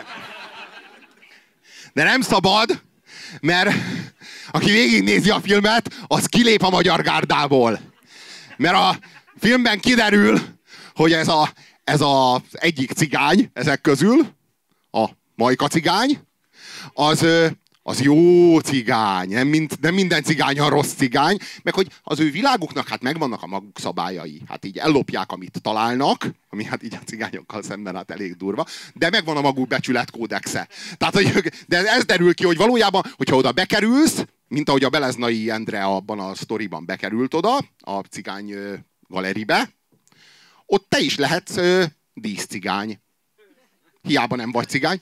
nem szabad, mert aki végignézi a filmet, az kilép a magyar gárdából. Mert a filmben kiderül, hogy ez az egyik cigány ezek közül, a Majka cigány, az jó cigány, nem minden cigány a rossz cigány, meg hogy az ő világuknak hát megvannak a maguk szabályai. Hát így ellopják, amit találnak, ami hát így a cigányokkal szemben hát elég durva, de megvan a maguk becsületkódexe. Tehát, de ez derül ki, hogy valójában, hogyha oda bekerülsz, mint ahogy a Beleznai Endre abban a sztoriban bekerült oda, a cigány galeribe, ott te is lehetsz díszcigány. Hiába nem vagy cigány.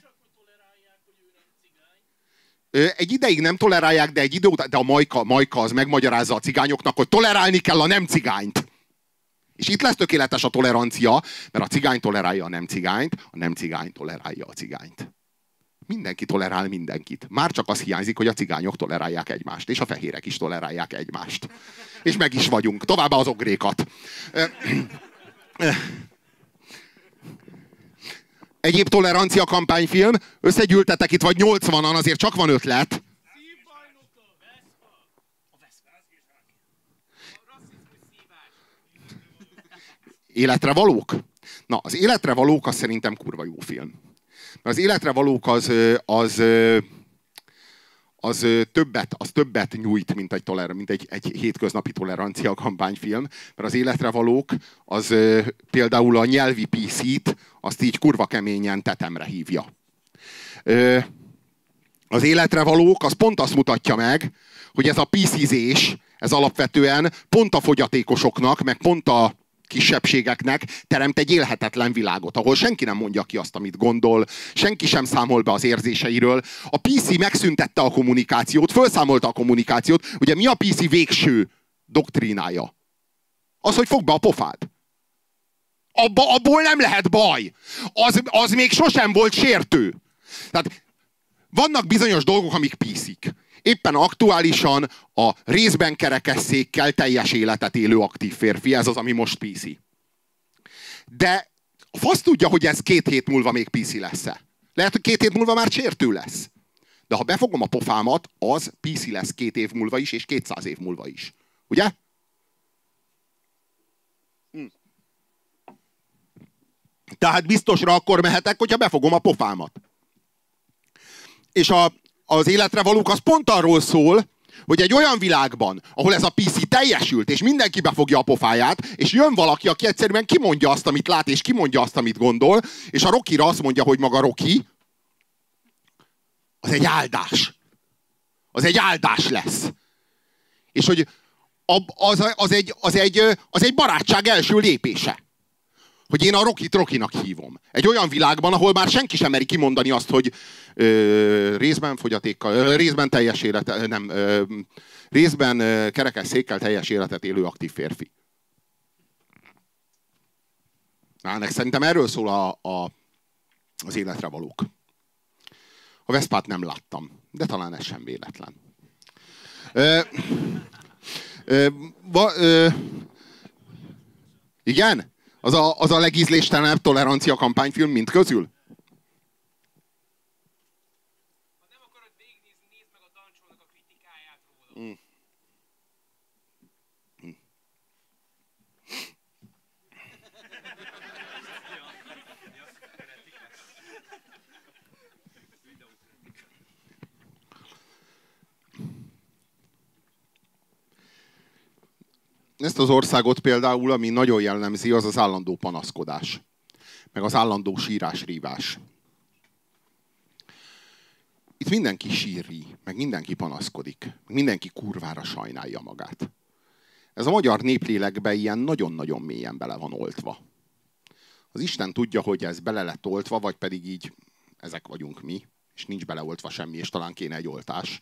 Egy ideig nem tolerálják, de egy idő után, de a Majka az megmagyarázza a cigányoknak, hogy tolerálni kell a nem cigányt. És itt lesz tökéletes a tolerancia, mert a cigány tolerálja a nem cigányt tolerálja a cigányt. Mindenki tolerál mindenkit. Már csak az hiányzik, hogy a cigányok tolerálják egymást, és a fehérek is tolerálják egymást. És meg is vagyunk. Továbbá az ogrékat. Egyéb tolerancia kampányfilm. Összegyűltetek itt vagy 80-an, azért csak van ötlet. Életre valók? Na, az Életre valók az szerintem kurva jó film. Mert az Életre valók az többet nyújt, mint egy hétköznapi tolerancia kampányfilm. Mert az Életre valók az például a nyelvi PC-t azt így kurva keményen tetemre hívja. Az Életre valók az pont azt mutatja meg, hogy ez a PC-zés, ez alapvetően pont a fogyatékosoknak, meg pont a kisebbségeknek teremt egy élhetetlen világot, ahol senki nem mondja ki azt, amit gondol, senki sem számol be az érzéseiről. A PC megszüntette a kommunikációt, felszámolta a kommunikációt. Ugye mi a PC végső doktrínája? Az, hogy fogd be a pofád. Abból nem lehet baj. Az még sosem volt sértő. Tehát vannak bizonyos dolgok, amik PC-k. Éppen aktuálisan a részben kerekesszékkel teljes életet élő aktív férfi, ez az, ami most PC. De a fasz tudja, hogy ez 2 hét múlva még PC lesz-e. Lehet, hogy 2 hét múlva már sértő lesz. De ha befogom a pofámat, az PC lesz 2 év múlva is, és 200 év múlva is. Ugye? Tehát biztosra akkor mehetek, hogyha befogom a pofámat. És az Életre valók az pont arról szól, hogy egy olyan világban, ahol ez a PC teljesült, és mindenki befogja a pofáját, és jön valaki, aki egyszerűen kimondja azt, amit lát, és kimondja azt, amit gondol, és a Rockira azt mondja, hogy maga Rocky, az egy áldás. Az egy áldás lesz. És hogy az egy barátság első lépése. Hogy én a Rockit Rockynak hívom. Egy olyan világban, ahol már senki sem meri kimondani azt, hogy részben fogyatékkal, részben teljes életet, nem, részben kerekes székkel teljes életet élő aktív férfi. Na, szerintem erről szól az Életre valók. A Veszpát nem láttam, de talán ez sem véletlen. Igen? Az a legízléstelenebb tolerancia kampányfilm mind közül? Ha nem akarod végignézni, nézd meg a Dancsónak a kritikáját róla. Ezt az országot például, ami nagyon jellemzi, az az állandó panaszkodás. Meg az állandó sírás-rívás. Itt mindenki síri, meg mindenki panaszkodik. Meg mindenki kurvára sajnálja magát. Ez a magyar néplélekbe ilyen nagyon-nagyon mélyen bele van oltva. Az Isten tudja, hogy ez bele lett oltva, vagy pedig így ezek vagyunk mi, és nincs beleoltva semmi, és talán kéne egy oltás.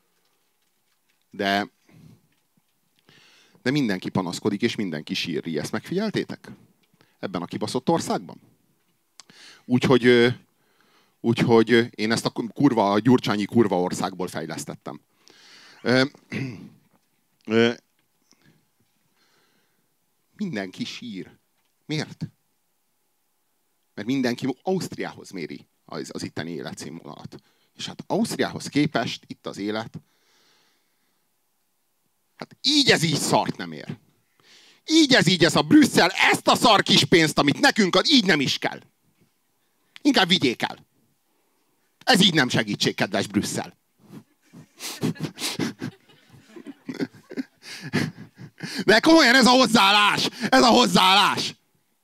De mindenki panaszkodik, és mindenki sírri. Ezt megfigyeltétek? Ebben a kibaszott országban? Úgyhogy én ezt a gyurcsányi kurva országból fejlesztettem. Mindenki sír. Miért? Mert mindenki Ausztriához méri az itteni életszínvonalat. És hát Ausztriához képest itt az élet, hát így ez így szart nem ér. Így ez a Brüsszel, ezt a szar kis pénzt, amit nekünk ad, így nem is kell. Inkább vigyék el. Ez így nem segítség, kedves Brüsszel. De komolyan ez a hozzáállás! Ez a hozzáállás!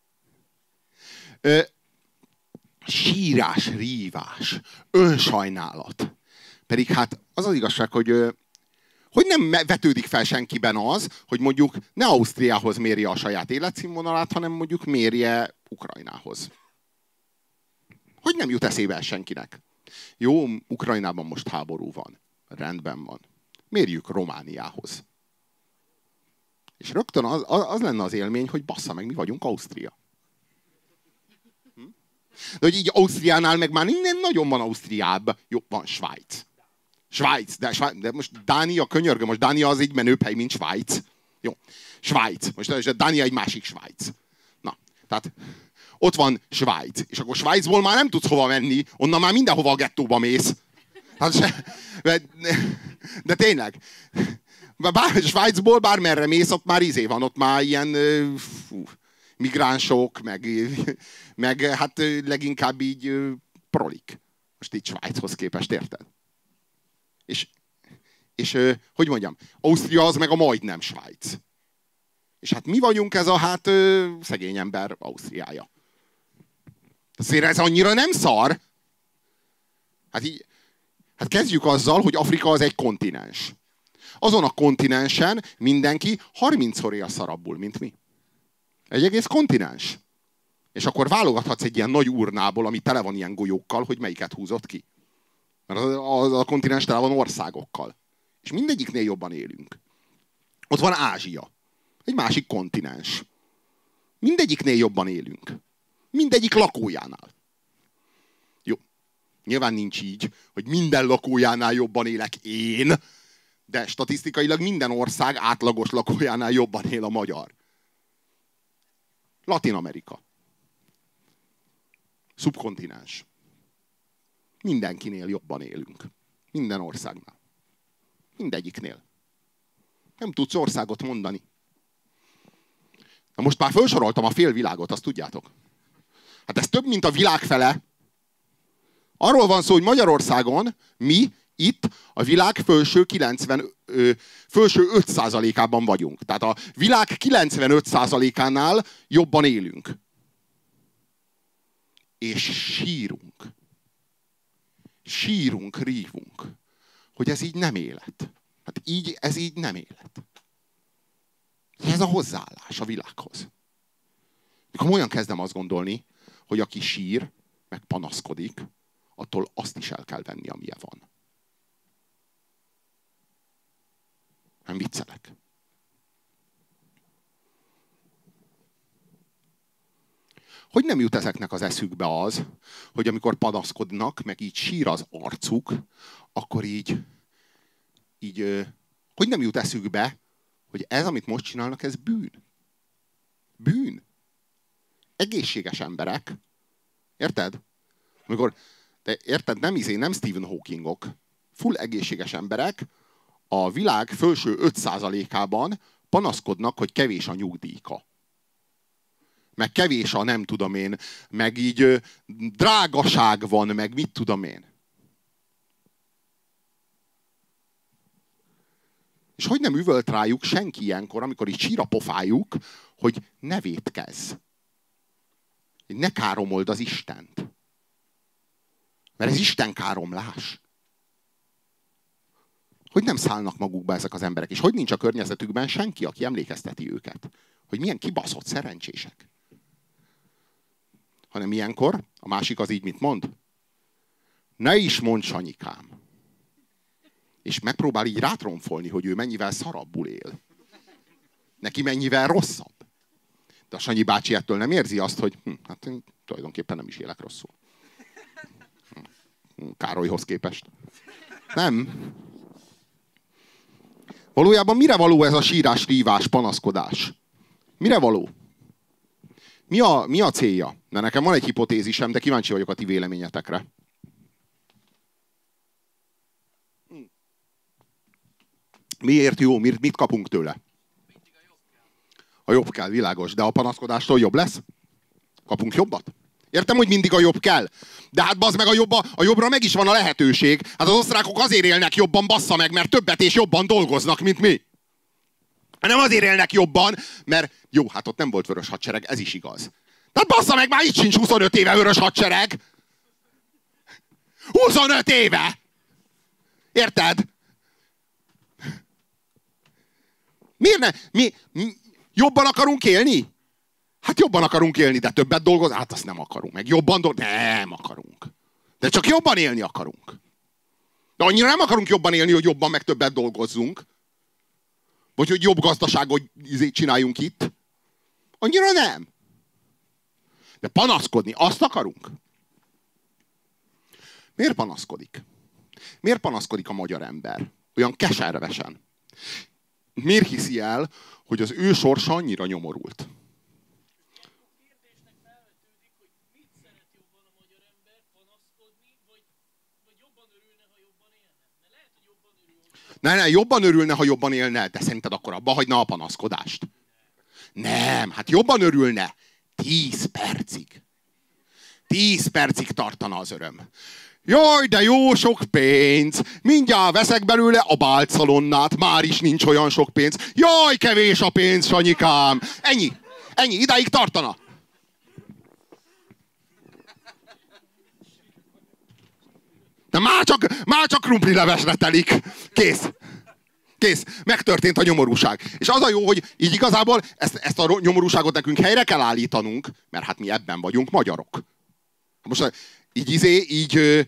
Sírás, rívás, önsajnálat. Pedig hát az az igazság, hogy nem vetődik fel senkiben az, hogy mondjuk ne Ausztriához mérje a saját életszínvonalát, hanem mondjuk mérje Ukrajnához. Hogy nem jut eszébe senkinek. Jó, Ukrajnában most háború van. Rendben van. Mérjük Romániához. És rögtön az lenne az élmény, hogy bassza meg, mi vagyunk Ausztria. De hogy így Ausztriánál meg már innen nagyon van Ausztriább. Jó, van Svájc. Svájc, de most Dánia, könyörgöm, most Dánia az egy menőbb hely, mint Svájc. Jó, Svájc. Most Dánia egy másik Svájc. Na, tehát ott van Svájc. És akkor Svájcból már nem tudsz hova menni, onnan már mindenhova a gettóba mész. Hát, de tényleg. Svájcból bármerre mész, ott már van, ott már ilyen migránsok, meg hát leginkább így prolik. Most így Svájchoz képest, érted? És hogy mondjam, Ausztria az meg a majdnem Svájc. És hát mi vagyunk ez a szegény ember Ausztriája. Azért ez annyira nem szar. Hát kezdjük azzal, hogy Afrika az egy kontinens. Azon a kontinensen mindenki 30-szor él szarabbul, mint mi. Egy egész kontinens. És akkor válogathatsz egy ilyen nagy urnából, ami tele van ilyen golyókkal, hogy melyiket húzott ki. Mert a kontinens tele van országokkal. És mindegyiknél jobban élünk. Ott van Ázsia. Egy másik kontinens. Mindegyiknél jobban élünk. Mindegyik lakójánál. Jó. Nyilván nincs így, hogy minden lakójánál jobban élek én, de statisztikailag minden ország átlagos lakójánál jobban él a magyar. Latin-Amerika. Szubkontinens. Mindenkinél jobban élünk. Minden országnál. Mindegyiknél. Nem tudsz országot mondani. Na most már felsoroltam a fél világot, azt tudjátok. Hát ez több, mint a világ fele. Arról van szó, hogy Magyarországon mi itt a világ felső 5%-ában vagyunk. Tehát a világ 95%-ánál jobban élünk. És sírunk. Sírunk, rívunk, hogy ez így nem élet. Hát ez így nem élet. Ez a hozzáállás a világhoz. Mikor olyan kezdem azt gondolni, hogy aki sír, meg panaszkodik, attól azt is el kell venni, amilyen van. Nem viccelek. Hogy nem jut ezeknek az eszükbe az, hogy amikor panaszkodnak, meg így sír az arcuk, akkor így hogy nem jut eszükbe, hogy ez, amit most csinálnak, ez bűn. Bűn. Egészséges emberek. Érted? De érted, nem Stephen Hawkingok. Full egészséges emberek a világ felső 5%-ában panaszkodnak, hogy kevés a nyugdíjka. Meg kevés a nem tudom én, meg így drágaság van, meg mit tudom én. És hogy nem üvölt rájuk senki ilyenkor, amikor így sír a pofájuk, hogy ne vétkezz. Ne káromold az Istent. Mert ez Isten káromlás. Hogy nem szállnak magukba ezek az emberek, és hogy nincs a környezetükben senki, aki emlékezteti őket, hogy milyen kibaszott szerencsések. Hanem ilyenkor a másik az így mit mond? Ne is mondd, Sanyikám. És megpróbál így rátromfolni, hogy ő mennyivel szarabbul él. Neki mennyivel rosszabb. De a Sanyi bácsi ettől nem érzi azt, hogy hát én tulajdonképpen nem is élek rosszul. Károlyhoz képest. Nem. Valójában mire való ez a sírás, rívás, panaszkodás? Mire való? Mi a célja? Mert nekem van egy hipotézisem, de kíváncsi vagyok a ti véleményetekre. Miért jó? Mit kapunk tőle? A jobb kell, világos. De a panaszkodástól jobb lesz? Kapunk jobbat? Értem, hogy mindig a jobb kell. De hát bazd meg a jobbra meg is van a lehetőség. Hát az osztrákok azért élnek jobban, bassza meg, mert többet és jobban dolgoznak, mint mi. Nem azért élnek jobban, mert jó, hát ott nem volt vörös hadsereg, ez is igaz. Tehát bassza meg, már itt sincs 25 éve vörös hadsereg. 25 éve! Érted? Miért ne? Mi jobban akarunk élni? Hát jobban akarunk élni, de többet dolgozni? Hát azt nem akarunk. Meg jobban dolgozni? Nem akarunk. De csak jobban élni akarunk. De annyira nem akarunk jobban élni, hogy jobban meg többet dolgozzunk. Vagy hogy jobb gazdaságot csináljunk itt. Annyira nem. De panaszkodni, azt akarunk? Miért panaszkodik? Miért panaszkodik a magyar ember? Olyan keservesen. Miért hiszi el, hogy az ő sorsa annyira nyomorult? Ne, jobban örülne, ha jobban élne, de szerinted akkor abba hagyna a panaszkodást? Nem, hát jobban örülne. 10 percig. 10 percig tartana az öröm. Jaj, de jó sok pénz! Mindjárt veszek belőle a báltszalonnát, már is nincs olyan sok pénz. Jaj, kevés a pénz, Sanyikám! Ennyi, idáig tartana. De már csak krumplilevesre telik. Kész. Megtörtént a nyomorúság. És az a jó, hogy így igazából ezt a nyomorúságot nekünk helyre kell állítanunk, mert hát mi ebben vagyunk magyarok. Most így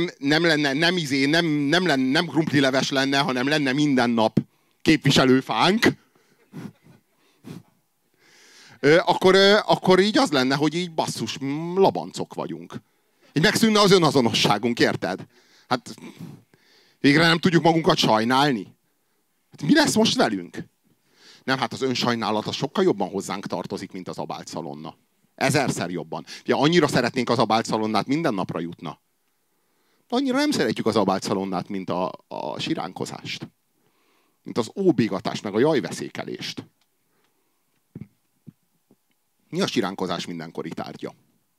nem krumplileves lenne, hanem lenne minden nap képviselőfánk. Akkor így az lenne, hogy így basszus, labancok vagyunk. Így megszűnne az önazonosságunk, érted? Hát végre nem tudjuk magunkat sajnálni. Hát mi lesz most velünk? Nem, hát az önsajnálat az sokkal jobban hozzánk tartozik, mint az abáltszalonna. 1000-szer jobban. Ugye annyira szeretnénk az abáltszalonnát, minden napra jutna. De annyira nem szeretjük az abáltszalonnát, mint a siránkozást. Mint az óbégatást, meg a jajveszékelést. Mi a siránkozás mindenkori tárgya?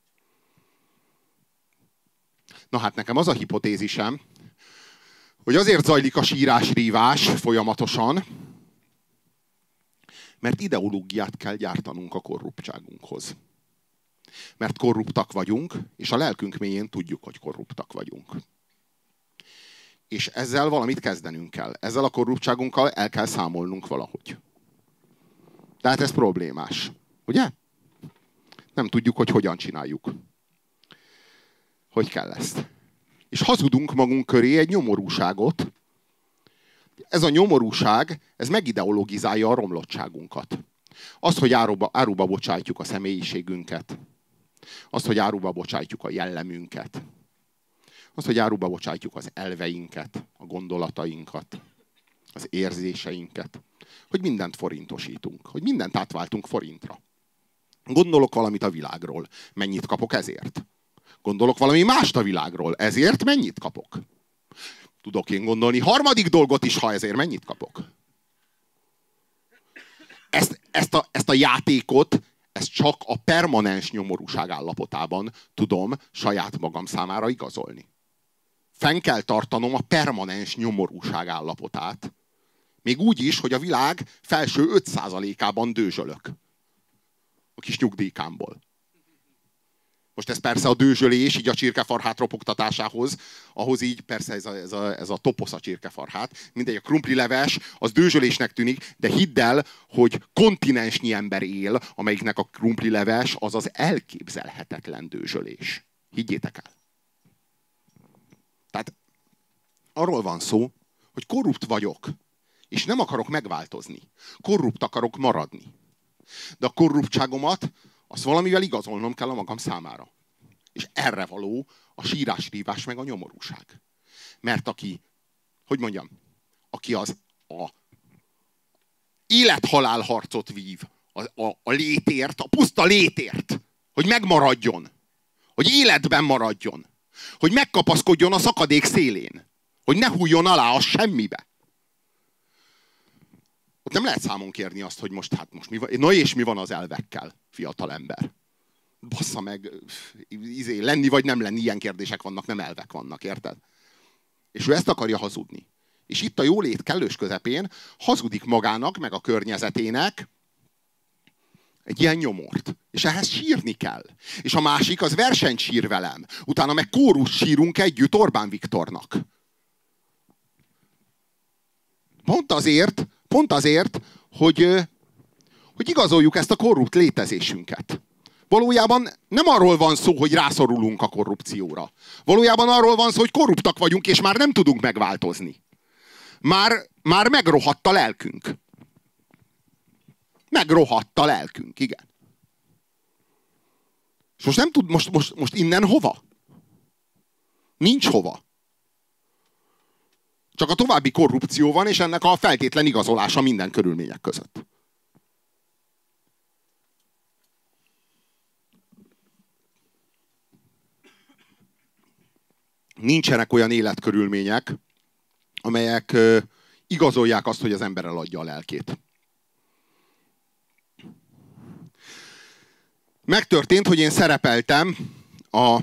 Na hát nekem az a hipotézisem, hogy azért zajlik a sírás-rívás folyamatosan, mert ideológiát kell gyártanunk a korruptságunkhoz. Mert korruptak vagyunk, és a lelkünk mélyén tudjuk, hogy korruptak vagyunk. És ezzel valamit kezdenünk kell. Ezzel a korruptságunkkal el kell számolnunk valahogy. Tehát ez problémás. Ugye? Nem tudjuk, hogy hogyan csináljuk. Hogy kell ezt. És hazudunk magunk köré egy nyomorúságot. Ez a nyomorúság, ez megideologizálja a romlottságunkat. Azt, hogy áruba bocsájtjuk a személyiségünket. Azt, hogy áruba bocsájtjuk a jellemünket. Azt, hogy áruba bocsájtjuk az elveinket, a gondolatainkat, az érzéseinket. Hogy mindent forintosítunk. Hogy mindent átváltunk forintra. Gondolok valamit a világról. Mennyit kapok ezért? Gondolok valami mást a világról. Ezért mennyit kapok? Tudok én gondolni harmadik dolgot is, ha ezért mennyit kapok? Ezt a játékot, ezt csak a permanens nyomorúság állapotában tudom saját magam számára igazolni. Fenn kell tartanom a permanens nyomorúság állapotát. Még úgy is, hogy a világ felső 5%-ában dőzsölök. A kis nyugdíjkámból. Most ez persze a dőzsölés, így a csirkefarhát ropogtatásához, ahhoz így persze ez a toposz a csirkefarhát. Mindegy, a krumplileves, az dőzsölésnek tűnik, de hidd el, hogy kontinensnyi ember él, amelyiknek a krumplileves az az elképzelhetetlen dőzsölés. Higgyétek el. Tehát arról van szó, hogy korrupt vagyok, és nem akarok megváltozni. Korrupt akarok maradni. De a korruptságomat azt valamivel igazolnom kell a magam számára. És erre való a sírás-rívás meg a nyomorúság. Mert aki az élet-halál harcot vív a létért, a puszta létért, hogy megmaradjon, hogy életben maradjon, hogy megkapaszkodjon a szakadék szélén, hogy ne hújjon alá a semmibe. Ott nem lehet számon kérni azt, hogy most mi van. Na és mi van az elvekkel, fiatalember? Bassza meg, lenni vagy nem lenni, ilyen kérdések vannak, nem elvek vannak, érted? És ő ezt akarja hazudni. És itt a jólét kellős közepén hazudik magának, meg a környezetének egy ilyen nyomort. És ehhez sírni kell. És a másik az versenyt sír velem. Utána meg kórus sírunk együtt Orbán Viktornak. Pont azért, hogy igazoljuk ezt a korrupt létezésünket. Valójában nem arról van szó, hogy rászorulunk a korrupcióra. Valójában arról van szó, hogy korruptak vagyunk, és már nem tudunk megváltozni. Már megrohadt a lelkünk. Megrohadt a lelkünk, igen. És most nem tud, most innen hova? Nincs hova. Csak a további korrupció van, és ennek a feltétlen igazolása minden körülmények között. Nincsenek olyan életkörülmények, amelyek igazolják azt, hogy az ember eladja a lelkét. Megtörtént, hogy én szerepeltem a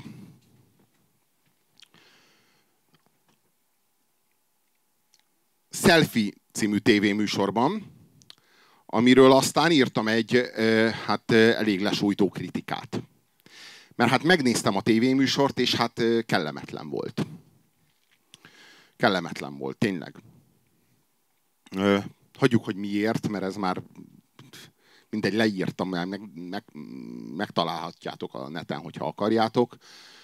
Selfie című tévéműsorban, amiről aztán írtam egy elég lesújtó kritikát. Mert hát megnéztem a tévéműsort, és hát kellemetlen volt. Kellemetlen volt, tényleg. Hagyjuk, hogy miért, mert ez már mindegy, leírtam, megtalálhatjátok a neten, hogyha akarjátok.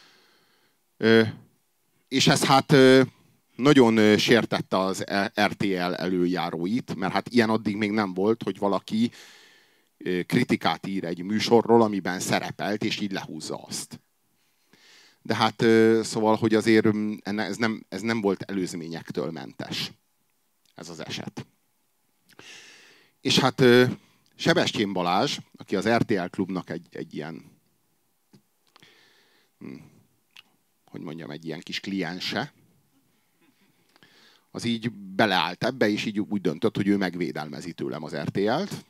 És ez hát nagyon sértette az RTL előjáróit, mert hát ilyen addig még nem volt, hogy valaki kritikát ír egy műsorról, amiben szerepelt, és így lehúzza azt. De hát szóval, hogy azért ez nem volt előzményektől mentes. Ez az eset. És hát Sebestyén Balázs, aki az RTL Klubnak egy ilyen, hogy mondjam, egy ilyen kis kliense, az így beleállt ebbe, és így úgy döntött, hogy ő megvédelmezi tőlem az RTL-t.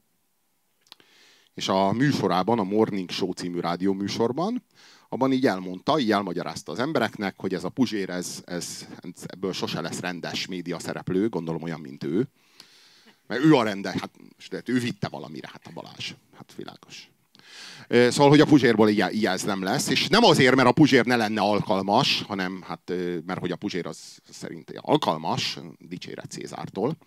És a műsorában, a Morning Show című rádióműsorban, abban így elmondta, így elmagyarázta az embereknek, hogy ez a Puzsér, ebből sose lesz rendes média szereplő, gondolom olyan, mint ő. Mert ő a rendes, hát ő vitte valamire, hát a Balázs. Hát világos. Szóval, hogy a Puzsérból így ez nem lesz, és nem azért, mert a Puzsér ne lenne alkalmas, hanem hát, mert hogy a Puzsér az szerint alkalmas, dicséret Cézártól.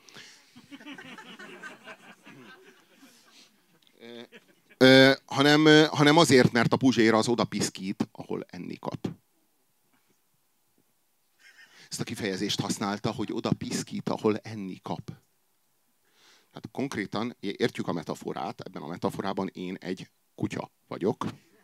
Hanem azért, mert a Puzsér az oda piszkít, ahol enni kap. Ezt a kifejezést használta, hogy oda piszkít, ahol enni kap. Hát konkrétan értjük a metaforát, ebben a metaforában én egy kutya vagyok,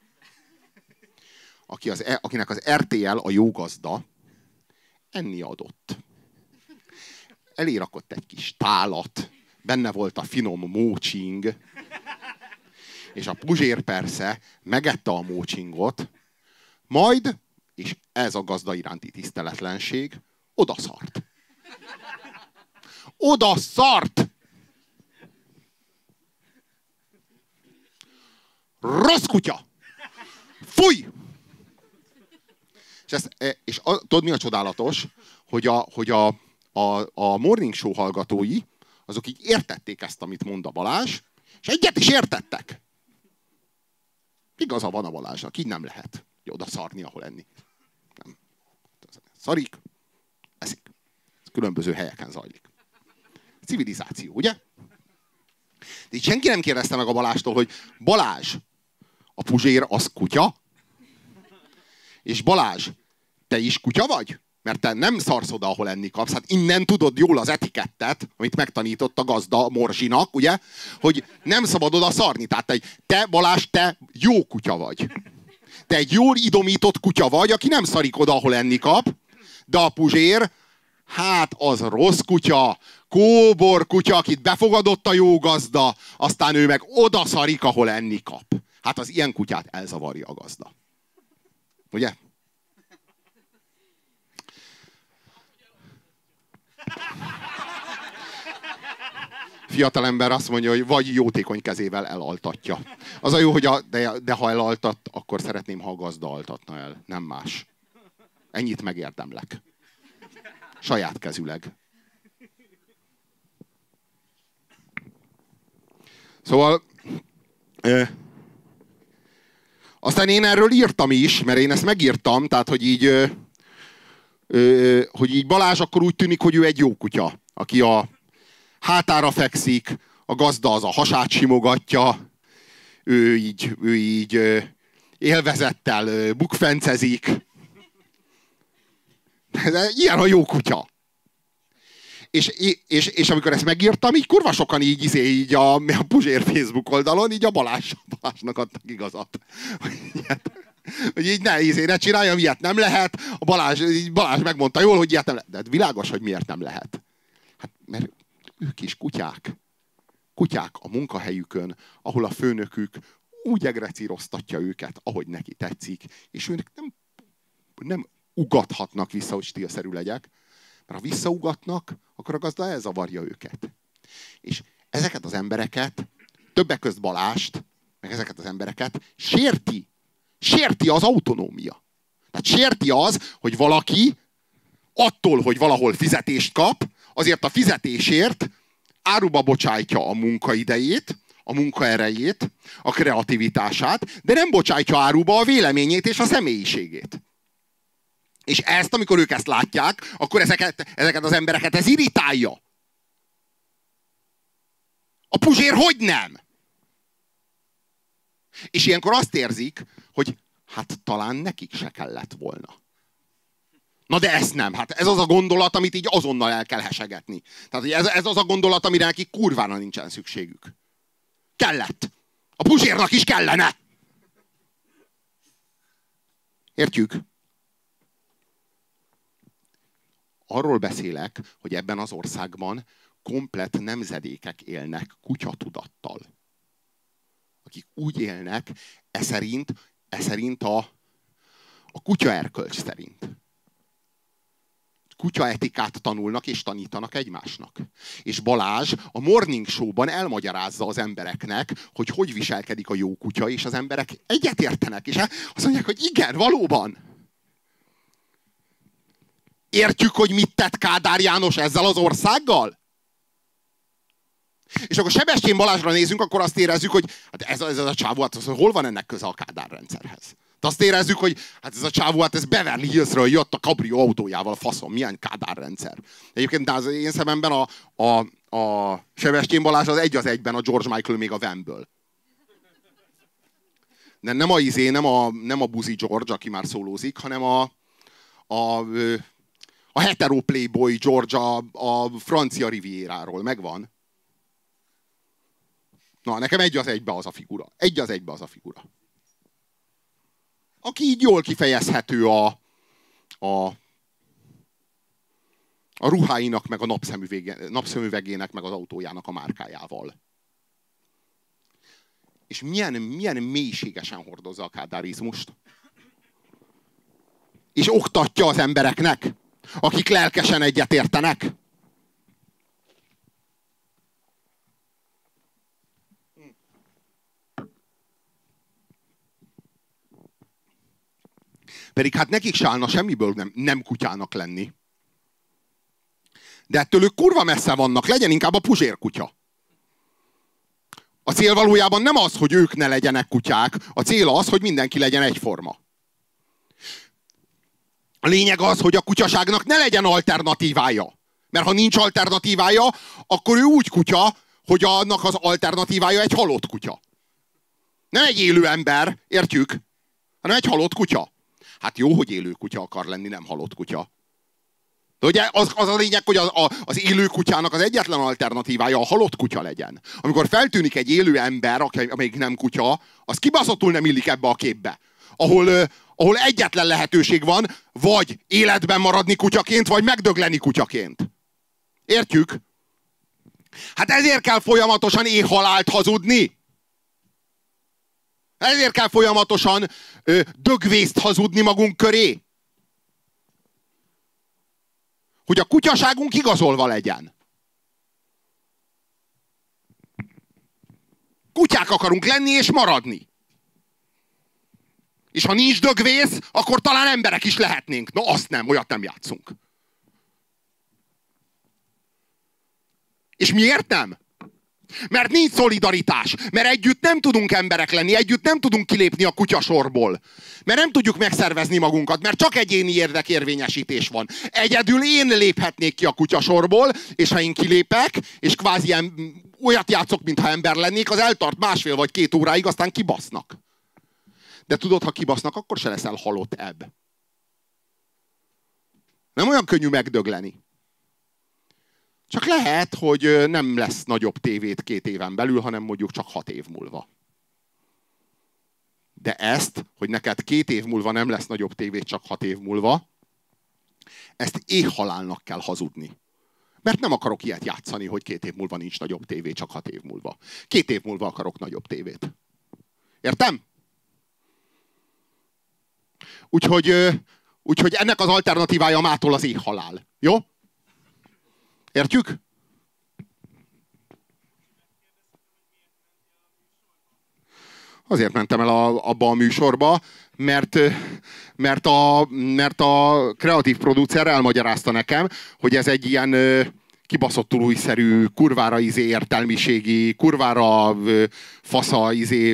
akinek az RTL a jó gazda enni adott. Elé rakott egy kis tálat, benne volt a finom mócsing, és a Puzsér persze megette a mócsingot, majd, és ez a gazda iránti tiszteletlenség, odaszart. Odaszart! Rossz kutya! Fúj! És tudod, mi a csodálatos? Hogy a Morning Show hallgatói, azok így értették ezt, amit mond a Balázs, és egyet is értettek. Igaza van a Balázsnak, így nem lehet oda szarni, ahol enni. Nem. Szarik, eszik. Ez különböző helyeken zajlik. Civilizáció, ugye? De így senki nem kérdezte meg a Balázstól, hogy Balázs, a Puzsér az kutya? És Balázs, te is kutya vagy? Mert te nem szarsz oda, ahol enni kapsz. Hát innen tudod jól az etikettet, amit megtanított a gazda Morzsinak, ugye? Hogy nem szabad oda szarni. Tehát te, Balázs, te jó kutya vagy. Te egy jól idomított kutya vagy, aki nem szarik oda, ahol enni kap. De a Puzsér, hát az rossz kutya, kóbor kutya, akit befogadott a jó gazda, aztán ő meg oda szarik, ahol enni kap. Hát az ilyen kutyát elzavarja a gazda. Ugye? Fiatalember azt mondja, hogy vagy jótékony kezével elaltatja. Az a jó, hogy de ha elaltat, akkor szeretném, ha a gazda altatna el, nem más. Ennyit megérdemlek. Saját kezüleg. Szóval aztán én erről írtam is, mert én ezt megírtam, tehát hogy így Balázs akkor úgy tűnik, hogy ő egy jó kutya, aki a hátára fekszik, a gazda az a hasát simogatja, ő így élvezettel bukfencezik. Ilyen a jó kutya. És amikor ezt megírtam, így kurva sokan így a Puzsér Facebook oldalon, így a Balázsnak adtak igazat. Hogy így ne csináljam, ilyet nem lehet. A Balázs megmondta jól, hogy ilyet nem lehet. De világos, hogy miért nem lehet. Hát, mert ők is kutyák. Kutyák a munkahelyükön, ahol a főnökük úgy egrecíroztatja őket, ahogy neki tetszik, és ők nem ugathatnak vissza, hogy stílszerű legyek, mert ha visszaugatnak, akkor a gazda elzavarja őket. És ezeket az embereket, többek közt Balást, meg ezeket az embereket sérti az autonómia. Tehát sérti az, hogy valaki attól, hogy valahol fizetést kap, azért a fizetésért áruba bocsájtja a munkaidejét, a munkaerejét, a kreativitását, de nem bocsájtja áruba a véleményét és a személyiségét. És ezt, amikor ők ezt látják, akkor ezeket az embereket ez irritálja. A Puzsér hogy nem? És ilyenkor azt érzik, hogy hát talán nekik se kellett volna. Na de ezt nem. Hát ez az a gondolat, amit így azonnal el kell hesegetni. Tehát ez az a gondolat, amire nekik kurvára nincsen szükségük. Kellett. A Puzsérnak is kellene. Értjük? Arról beszélek, hogy ebben az országban komplett nemzedékek élnek kutyatudattal. Akik úgy élnek, e szerint a kutya erkölcs szerint. Kutyaetikát tanulnak és tanítanak egymásnak. És Balázs a Morning Show-ban elmagyarázza az embereknek, hogy viselkedik a jó kutya, és az emberek egyetértenek, és azt mondják, hogy igen, valóban. Értjük, hogy mit tett Kádár János ezzel az országgal? És akkor Sebestyén Balázsra nézünk, akkor azt érezzük, hogy hát ez a csávó, hát hol van ennek köze a Kádár rendszerhez? De azt érezzük, hogy hát ez a csávó, hát ez Beverly Hillsről jött a kabrió autójával, faszom, milyen Kádár rendszer. Egyébként az én szememben a Sebestyén Balázs az egyben a George Michael még a Van-ből. De nem a Buzi George, aki már szólózik, hanem a hetero playboy George a francia Rivieráról. Megvan. Na, nekem egy az egybe az a figura. Aki így jól kifejezhető a ruháinak, meg a napszemüvegének, meg az autójának a márkájával. És milyen mélységesen hordozza a kádárizmust. És oktatja az embereknek, akik lelkesen egyetértenek. Pedig hát nekik se állna semmiből nem kutyának lenni. De ettől ők kurva messze vannak, legyen inkább a Puzsér kutya. A cél valójában nem az, hogy ők ne legyenek kutyák, a cél az, hogy mindenki legyen egyforma. A lényeg az, hogy a kutyaságnak ne legyen alternatívája. Mert ha nincs alternatívája, akkor ő úgy kutya, hogy annak az alternatívája egy halott kutya. Nem egy élő ember, értjük? Hanem egy halott kutya. Hát jó, hogy élő kutya akar lenni, nem halott kutya. De ugye az a lényeg, hogy az élő kutyának az egyetlen alternatívája a halott kutya legyen. Amikor feltűnik egy élő ember, amelyik nem kutya, az kibaszottul nem illik ebbe a képbe. Ahol egyetlen lehetőség van, vagy életben maradni kutyaként, vagy megdögleni kutyaként. Értjük? Hát ezért kell folyamatosan éhhalált hazudni. Ezért kell folyamatosan dögvészt hazudni magunk köré. Hogy a kutyaságunk igazolva legyen. Kutyák akarunk lenni és maradni. És ha nincs dögvész, akkor talán emberek is lehetnénk. No, azt nem, olyat nem játszunk. És miért nem? Mert nincs szolidaritás, mert együtt nem tudunk emberek lenni, együtt nem tudunk kilépni a kutyasorból. Mert nem tudjuk megszervezni magunkat, mert csak egyéni érdekérvényesítés van. Egyedül én léphetnék ki a kutyasorból, és ha én kilépek, és kvázi olyat játszok, mintha ember lennék, az eltart 1,5 vagy 2 óráig, aztán kibasznak. De tudod, ha kibasznak, akkor se leszel halott ebb. Nem olyan könnyű megdögleni. Csak lehet, hogy nem lesz nagyobb tévét 2 éven belül, hanem mondjuk csak 6 év múlva. De ezt, hogy neked 2 év múlva nem lesz nagyobb tévé, csak 6 év múlva, ezt éhhalálnak kell hazudni. Mert nem akarok ilyet játszani, hogy 2 év múlva nincs nagyobb tévé, csak 6 év múlva. 2 év múlva akarok nagyobb tévét. Értem? Úgyhogy ennek az alternatívája mától az éhhalál. Jó? Értjük? Azért mentem el abba a műsorba, mert a kreatív producer elmagyarázta nekem, hogy ez egy ilyen kibaszottul újszerű, kurvára értelmiségi, kurvára fasza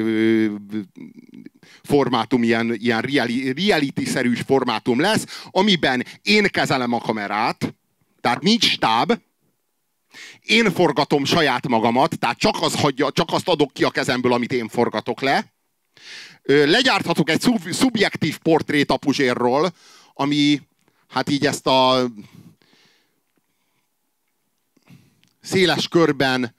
formátum, ilyen reality-szerűs formátum lesz, amiben én kezelem a kamerát, tehát nincs stáb, én forgatom saját magamat, tehát csak azt adok ki a kezemből, amit én forgatok le. Legyárthatok egy szubjektív portrét a Puzsérról, ami hát így ezt a széles körben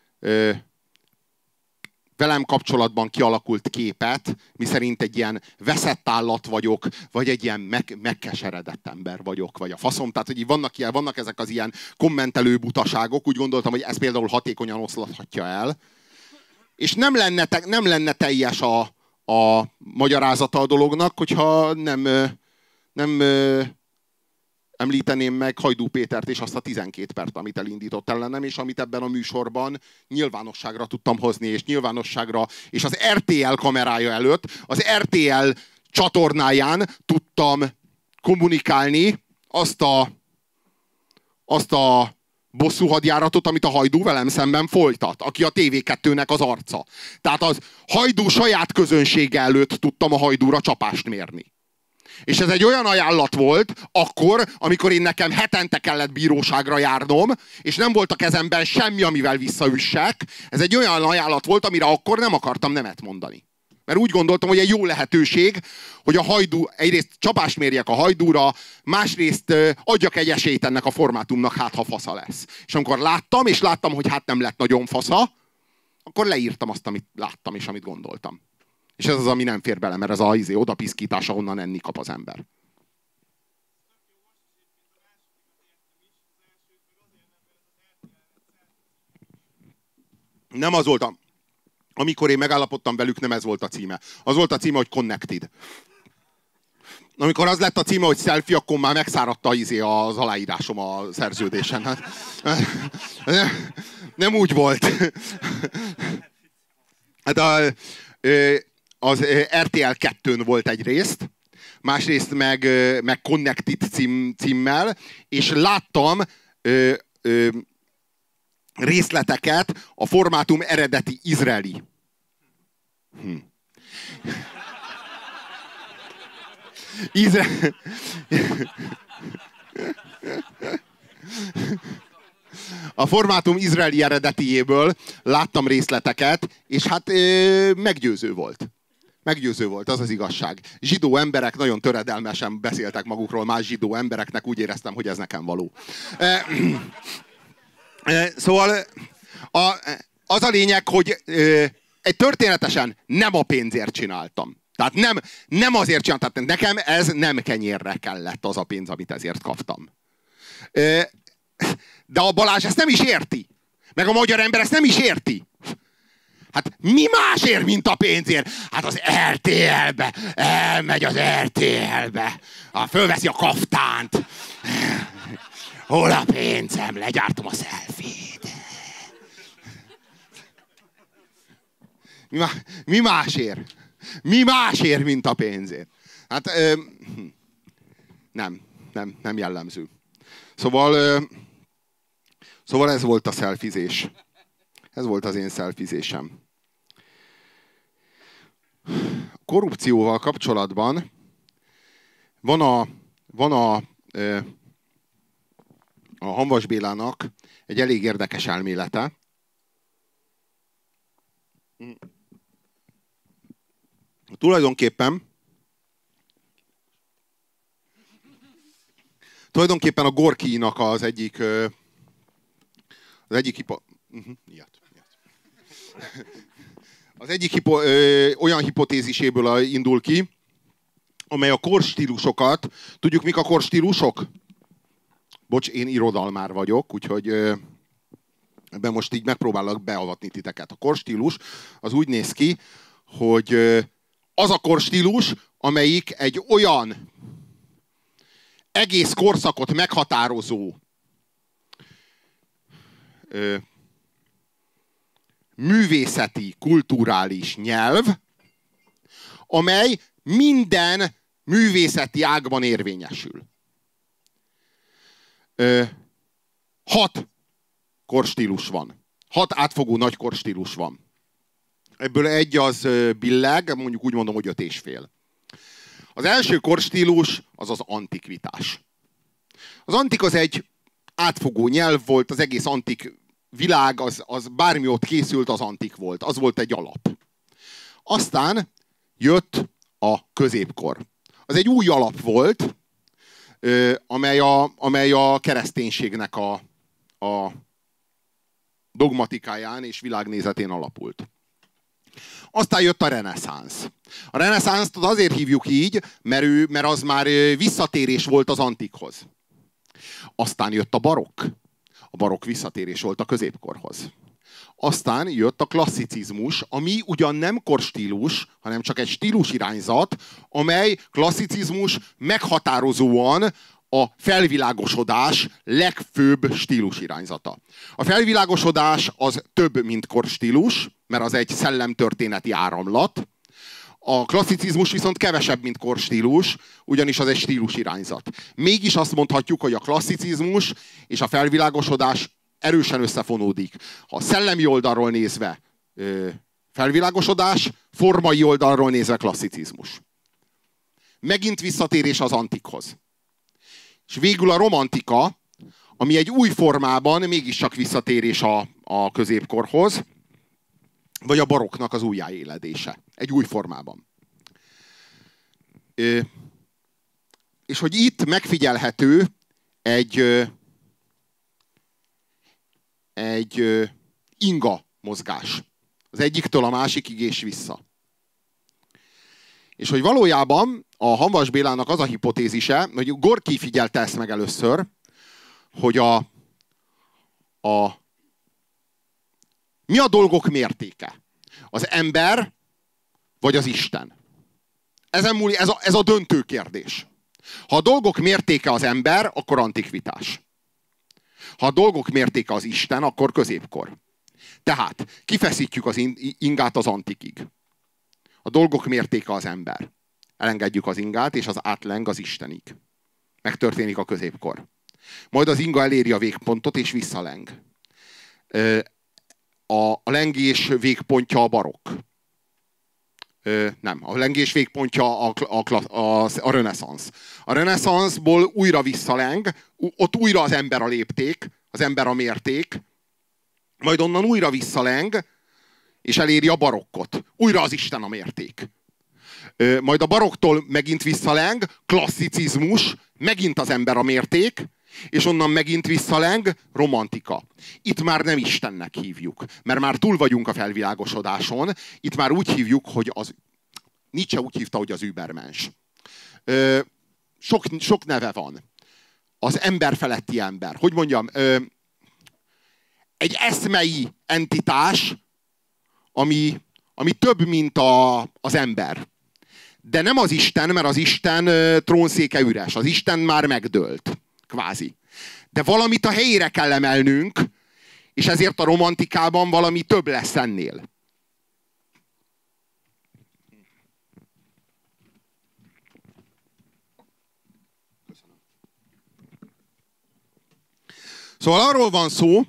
velem kapcsolatban kialakult képet, miszerint egy ilyen veszett állat vagyok, vagy egy ilyen megkeseredett ember vagyok, vagy a faszom. Tehát, hogy vannak ezek az ilyen kommentelő butaságok, úgy gondoltam, hogy ez például hatékonyan oszlathatja el. És nem lenne teljes a magyarázata a dolognak, hogyha nem említeném meg Hajdú Pétert és azt a 12 perc, amit elindított ellenem, és amit ebben a műsorban nyilvánosságra tudtam hozni, és nyilvánosságra, és az RTL kamerája előtt, az RTL csatornáján tudtam kommunikálni azt a bosszú hadjáratot, amit a Hajdú velem szemben folytat, aki a TV2-nek az arca. Tehát az Hajdú saját közönsége előtt tudtam a Hajdúra csapást mérni. És ez egy olyan ajánlat volt akkor, amikor én nekem hetente kellett bíróságra járnom, és nem volt a kezemben semmi, amivel visszaüssek. Ez egy olyan ajánlat volt, amire akkor nem akartam nemet mondani. Mert úgy gondoltam, hogy egy jó lehetőség, hogy a Hajdú, egyrészt csapást mérjek a Hajdúra, másrészt adjak egy esélyt ennek a formátumnak, hát ha fasza lesz. És amikor láttam, hogy hát nem lett nagyon fasza, akkor leírtam azt, amit láttam és amit gondoltam. És ez az, ami nem fér bele, mert ez a odapiszkítás, ahonnan enni kap az ember. Nem az volt amikor én megállapodtam velük, nem ez volt a címe. Az volt a címe, hogy Connected. Amikor az lett a címe, hogy selfie, akkor már megszáradta az aláírásom a szerződésen. Hát, nem úgy volt. Hát az RTL 2-n volt egy részt, másrészt meg Connected címmel, és láttam részleteket a formátum eredeti izraeli. A formátum izraeli eredetiéből láttam részleteket, és hát meggyőző volt. Meggyőző volt, az az igazság. Zsidó emberek nagyon töredelmesen beszéltek magukról más zsidó embereknek, úgy éreztem, hogy ez nekem való. Szóval az a lényeg, hogy egy történetesen nem a pénzért csináltam. Tehát nem azért csináltam, tehát nekem ez nem kenyérre kellett az a pénz, amit ezért kaptam. De a Balázs ezt nem is érti. Meg a magyar ember ezt nem is érti. Hát mi másért, mint a pénzért? Hát az RTL-be. Elmegy az RTL-be. Fölveszi a kaftánt. Hol a pénzem? Legyártom a selfie-t. Mi másért? Mi másért, mint a pénzért? Hát nem jellemző. Szóval ez volt a szelfizés. Ez volt az én szelfizésem. Korrupcióval kapcsolatban van a Hamvas Bélának egy elég érdekes elmélete. Tulajdonképpen a Gorkinak az egyik ilyet. Az egyik olyan hipotéziséből indul ki, amely a korstílusokat, tudjuk mik a korstílusok? Bocs, én irodalmár vagyok, úgyhogy ebben most így megpróbálok beavatni titeket. A korstílus az úgy néz ki, hogy az a korstílus, amelyik egy olyan egész korszakot meghatározó művészeti, kulturális nyelv, amely minden művészeti ágban érvényesül. 6 korstílus van. 6 átfogó nagy korstílus van. Ebből egy az billeg, mondjuk úgy mondom, hogy 5,5. Az első korstílus az az antikvitás. Az antik az egy átfogó nyelv volt, az egész antik világ, az bármi ott készült, az antik volt. Az volt egy alap. Aztán jött a középkor. Az egy új alap volt, amely a kereszténységnek a dogmatikáján és világnézetén alapult. Aztán jött a reneszánsz. A reneszánszt azért hívjuk így, mert az már visszatérés volt az antikhoz. Aztán jött a barokk. A barokk visszatérés volt a középkorhoz. Aztán jött a klasszicizmus, ami ugyan nem korstílus, hanem csak egy stílusirányzat, amely klasszicizmus meghatározóan a felvilágosodás legfőbb stílusirányzata. A felvilágosodás az több, mint korstílus, mert az egy szellemtörténeti áramlat. A klasszicizmus viszont kevesebb, mint korstílus, ugyanis az egy stílusirányzat. Mégis azt mondhatjuk, hogy a klasszicizmus és a felvilágosodás erősen összefonódik. Ha a szellemi oldalról nézve felvilágosodás, formai oldalról nézve klasszicizmus. Megint visszatérés az antikhoz. És végül a romantika, ami egy új formában mégiscsak visszatérés a középkorhoz, vagy a barokknak az újjáéledése. Egy új formában. És hogy itt megfigyelhető egy inga mozgás. Az egyiktől a másikig és vissza. És hogy valójában a Hamvas Bélának az a hipotézise, hogy Gorki figyelte ezt meg először, hogy mi a dolgok mértéke? Az ember vagy az Isten? Ezen múlik, ez a döntő kérdés. Ha a dolgok mértéke az ember, akkor antikvitás. Ha a dolgok mértéke az Isten, akkor középkor. Tehát kifeszítjük az ingát az antikig. A dolgok mértéke az ember. Elengedjük az ingát, és az átleng az Istenig. Megtörténik a középkor. Majd az inga eléri a végpontot, és visszaleng. A lengés végpontja a barokk. Nem, a lengés végpontja a reneszánsz. A reneszánszból újra visszaleng, ott újra az ember a lépték, az ember a mérték, majd onnan újra visszaleng, és eléri a barokkot. Újra az Isten a mérték. Majd a barokktól megint visszaleng, klasszicizmus, megint az ember a mérték, és onnan megint visszaleng, romantika. Itt már nem Istennek hívjuk, mert már túl vagyunk a felvilágosodáson, itt már úgy hívjuk, hogy Nietzsche úgy hívta, hogy az Übermensch. Sok neve van. Az ember feletti ember. Hogy mondjam, egy eszmei entitás, ami több, mint az ember. De nem az Isten, mert az Isten trónszéke üres. Az Isten már megdőlt. Kvázi. De valamit a helyére kell emelnünk, és ezért a romantikában valami több lesz ennél. Köszönöm. Szóval arról van szó,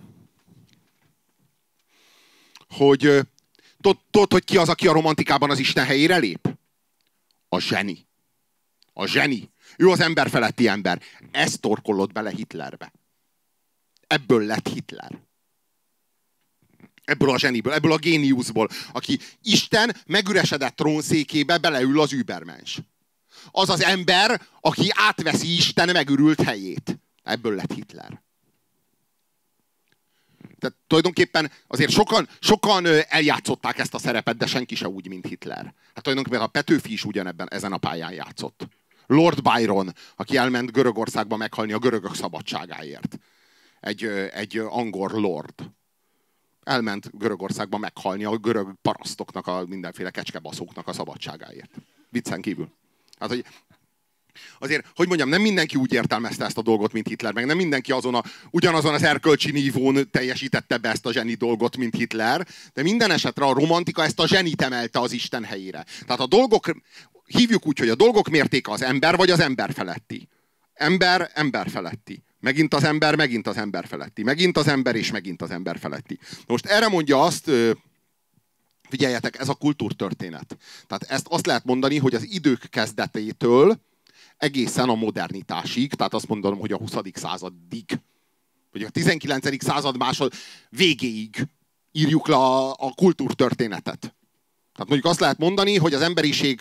hogy tudod, hogy ki az, aki a romantikában az Isten helyére lép? A zseni. A zseni. Ő az ember feletti ember. Ezt torkollott bele Hitlerbe. Ebből lett Hitler. Ebből a zseniből, ebből a géniuszból, aki Isten megüresedett trónszékébe beleül az Übermensch. Az az ember, aki átveszi Isten megürült helyét. Ebből lett Hitler. Tehát tulajdonképpen azért sokan eljátszották ezt a szerepet, de senki se úgy, mint Hitler. Hát tulajdonképpen a Petőfi is ugyanebben ezen a pályán játszott. Lord Byron, aki elment Görögországba meghalni a görögök szabadságáért. Egy angol lord. Elment Görögországba meghalni a görög parasztoknak, a mindenféle kecskebaszóknak a szabadságáért. Viccen kívül. Hát, hogy azért, hogy mondjam, nem mindenki úgy értelmezte ezt a dolgot, mint Hitler, meg nem mindenki ugyanazon az erkölcsi nívón teljesítette be ezt a zseni dolgot, mint Hitler, de minden esetre a romantika ezt a zsenit emelte az Isten helyére. Tehát a dolgok, hívjuk úgy, hogy a dolgok mértéke az ember, vagy az ember feletti. Ember feletti. Megint az ember feletti. Megint az ember, és megint az ember feletti. Most erre mondja azt, figyeljetek, ez a kultúrtörténet. Tehát ezt azt lehet mondani, hogy az idők kezdetétől egészen a modernitásig, tehát azt mondom, hogy a 20. századig, vagy a 19. század végéig írjuk le a kultúrtörténetet. Tehát mondjuk azt lehet mondani, hogy az emberiség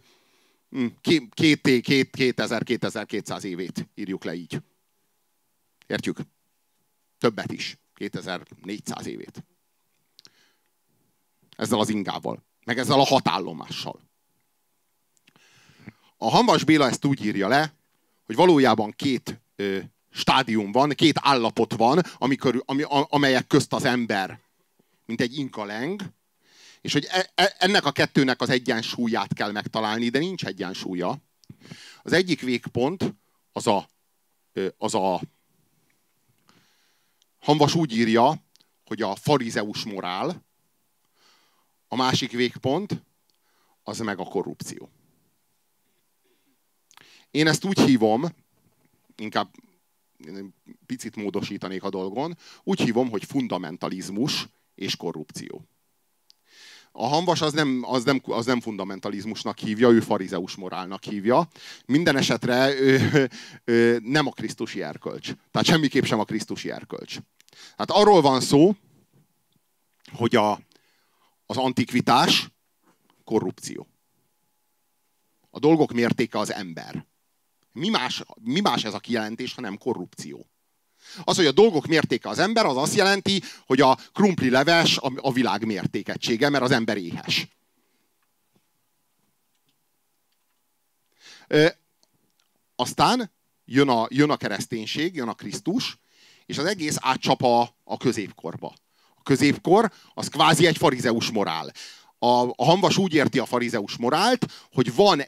2000-2200 évét írjuk le így. Értjük? Többet is. 2400 évét. Ezzel az ingával. Meg ezzel a hatállomással. A Hamvas Béla ezt úgy írja le, hogy valójában két stádium van, két állapot van, amelyek közt az ember, mint egy inkaleng, és hogy ennek a kettőnek az egyensúlyát kell megtalálni, de nincs egyensúlya. Az egyik végpont az a Hamvas úgy írja, hogy a farizeus morál, a másik végpont az meg a korrupció. Én ezt úgy hívom, inkább picit módosítanék a dolgon, úgy hívom, hogy fundamentalizmus és korrupció. A Hamvas az nem fundamentalizmusnak hívja, ő farizeus morálnak hívja. Minden esetre nem a krisztusi erkölcs. Tehát semmiképp sem a krisztusi erkölcs. Hát arról van szó, hogy az antikvitás korrupció. A dolgok mértéke az ember. Mi más ez a kijelentés, hanem korrupció. Az, hogy a dolgok mértéke az ember, az azt jelenti, hogy a krumpli leves a világ mértékegysége, mert az ember éhes. Aztán jön a kereszténység, jön a Krisztus, és az egész átcsap a középkorba. A középkor az kvázi egy farizeus morál. A Hamvas úgy érti a farizeus morált, hogy van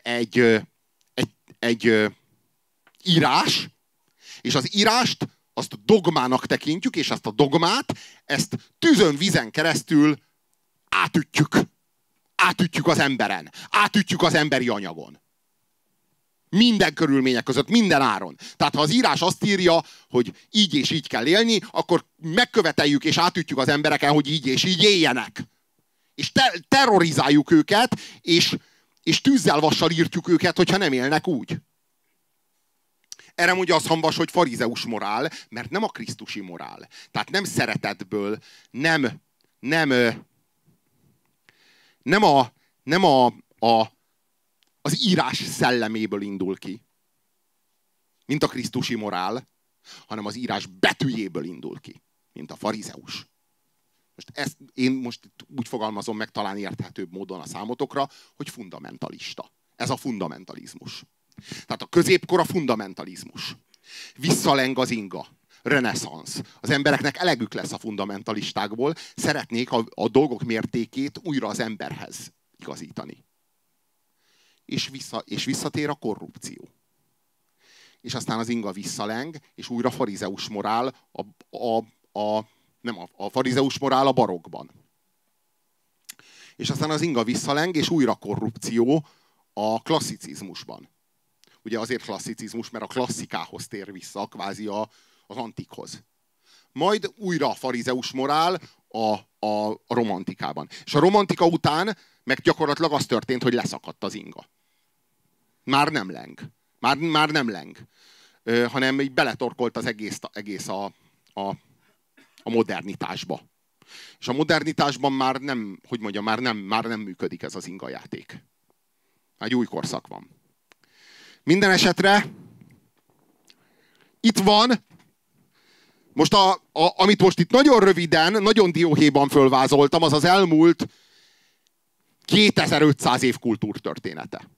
egy írás, és az írást azt dogmának tekintjük, és ezt a dogmát, ezt tűzön, vízen keresztül átütjük. Átütjük az emberen. Átütjük az emberi anyagon. Minden körülmények között, minden áron. Tehát ha az írás azt írja, hogy így és így kell élni, akkor megköveteljük és átütjük az embereken, hogy így és így éljenek. És terrorizáljuk őket, és tűzzel, vassal írtjuk őket, hogyha nem élnek úgy. Erre mondja az Hamvas, hogy farizeus morál, mert nem a krisztusi morál. Tehát nem szeretetből, az írás szelleméből indul ki, mint a krisztusi morál, hanem az írás betűjéből indul ki, mint a farizeus. Én most úgy fogalmazom meg talán érthetőbb módon a számotokra, hogy fundamentalista. Ez a fundamentalizmus. Tehát a középkor a fundamentalizmus. Visszaleng az inga. Reneszánsz. Az embereknek elegük lesz a fundamentalistákból, szeretnék a dolgok mértékét újra az emberhez igazítani. És visszatér a korrupció. És aztán az inga visszaleng, és újra farizeus morál a farizeus morál a barokban. És aztán az inga visszaleng, és újra korrupció a klasszicizmusban. Ugye azért klasszicizmus, mert a klasszikához tér vissza, kvázi az antikhoz. Majd újra a farizeus morál a romantikában. És a romantika után meg gyakorlatilag az történt, hogy leszakadt az inga. Már nem leng. Már nem leng. Hanem így beletorkolt az egész a modernitásba. És a modernitásban már nem működik ez az inga játék. Egy új korszak van. Minden esetre itt van, Most amit most itt nagyon röviden, nagyon dióhéjban fölvázoltam, az az elmúlt 2500 év kultúrtörténete.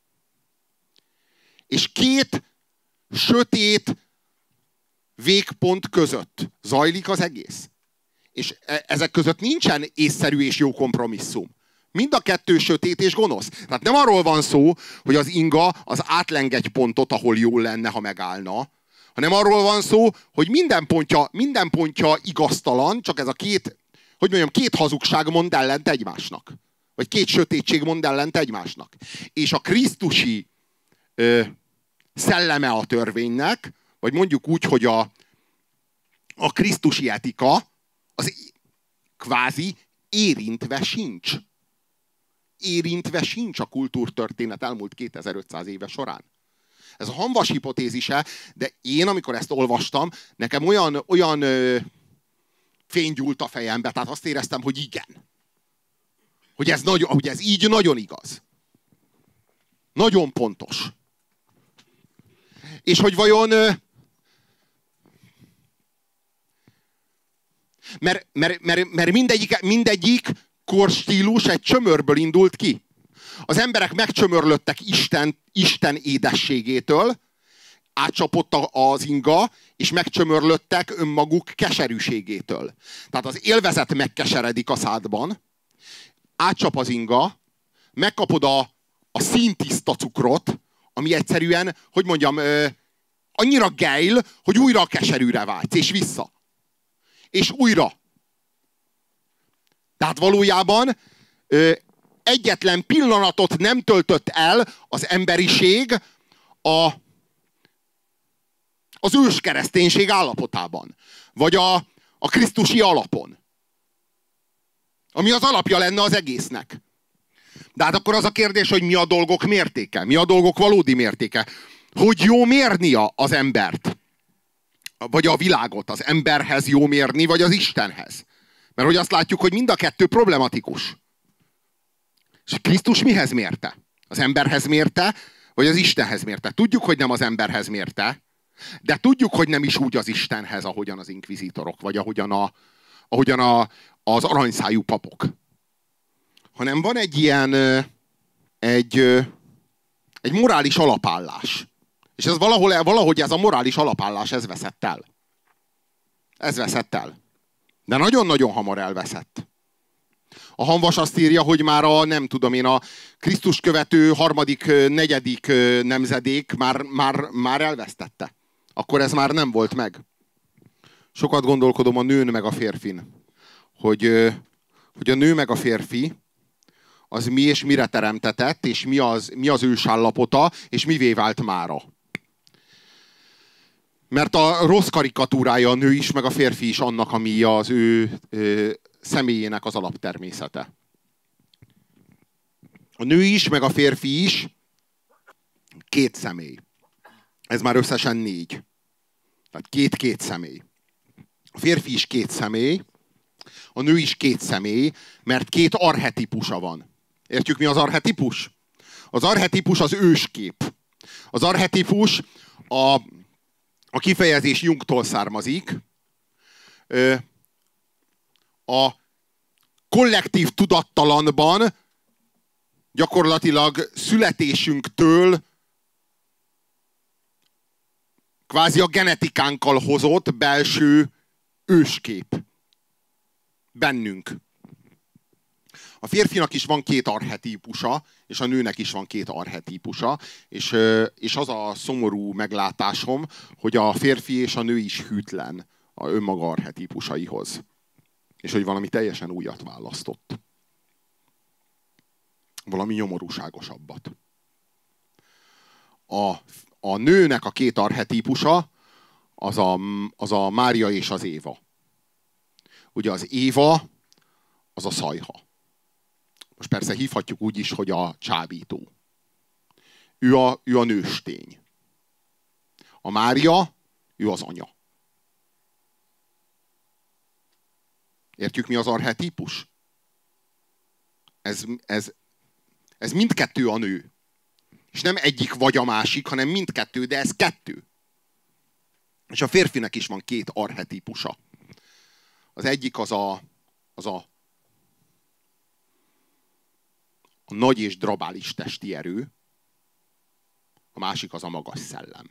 És két sötét végpont között zajlik az egész. És ezek között nincsen észszerű és jó kompromisszum. Mind a kettő sötét és gonosz. Tehát nem arról van szó, hogy az inga az átleng egy pontot, ahol jól lenne, ha megállna, hanem arról van szó, hogy minden pontja igaztalan, csak ez a két hazugság mond ellent egymásnak. Vagy két sötétség mond ellent egymásnak. És a krisztusi szelleme a törvénynek, vagy mondjuk úgy, hogy a krisztusi etika, az kvázi érintve sincs. Érintve sincs a kultúrtörténet elmúlt 2500 éve során. Ez a hamvas hipotézise, de én, amikor ezt olvastam, nekem olyan fény gyúlt a fejembe, tehát azt éreztem, hogy igen. Hogy ez így nagyon igaz. Nagyon pontos. És hogy vajon... Mert mindegyik korstílus egy csömörből indult ki. Az emberek megcsömörlöttek Isten édességétől, átcsapott az inga, és megcsömörlöttek önmaguk keserűségétől. Tehát az élvezet megkeseredik a szádban, átcsap az inga, megkapod a színtiszta cukrot, ami egyszerűen, hogy mondjam, annyira gejl, hogy újra a keserűre vágysz, és vissza. És újra. Tehát valójában egyetlen pillanatot nem töltött el az emberiség az őskereszténység állapotában. Vagy a krisztusi alapon. Ami az alapja lenne az egésznek. De hát akkor az a kérdés, hogy mi a dolgok mértéke? Mi a dolgok valódi mértéke? Hogy jó mérni az embert? Vagy a világot? Az emberhez jó mérni, vagy az Istenhez? Mert hogy azt látjuk, hogy mind a kettő problematikus. És Krisztus mihez mérte? Az emberhez mérte, vagy az Istenhez mérte? Tudjuk, hogy nem az emberhez mérte, de tudjuk, hogy nem is úgy az Istenhez, ahogyan az inkvizitorok, vagy ahogyan az aranyszájú papok. Hanem van egy ilyen, egy morális alapállás. És ez valahogy ez a morális alapállás, ez veszett el. Ez veszett el. De nagyon-nagyon hamar elveszett. A hamvas azt írja, hogy már a Krisztus követő harmadik, negyedik nemzedék már elvesztette. Akkor ez már nem volt meg. Sokat gondolkodom a nőn meg a férfin. Hogy a nő meg a férfi az mi és mire teremtetett, és mi az ősállapota, és mivé vált mára. Mert a rossz karikatúrája a nő is, meg a férfi is annak, ami az ő személyének az alaptermészete. A nő is, meg a férfi is két személy. Ez már összesen 4. Tehát két személy. A férfi is 2 személy, a nő is 2 személy, mert 2 archetípusa van. Értjük, mi az archetípus? Az archetípus az őskép. Az archetípus a kifejezés Jungtól származik. A kollektív tudattalanban gyakorlatilag születésünktől kvázi a genetikánkkal hozott belső őskép bennünk. A férfinak is van 2 archetípusa, és a nőnek is van 2 archetípusa, és az a szomorú meglátásom, hogy a férfi és a nő is hűtlen a önmaga archetípusaihoz. És hogy valami teljesen újat választott. Valami nyomorúságosabbat. A nőnek a 2 archetípusa az a Mária és az Éva. Ugye az Éva az a szajha. Most persze hívhatjuk úgy is, hogy a csábító. Ő a nőstény. A Mária, ő az anya. Értjük, mi az archetípus? Ez mindkettő a nő. És nem egyik vagy a másik, hanem mindkettő, de ez 2. És a férfinek is van két archetípusa. Az egyik az a nagy és drabális testi erő, a másik az a magas szellem.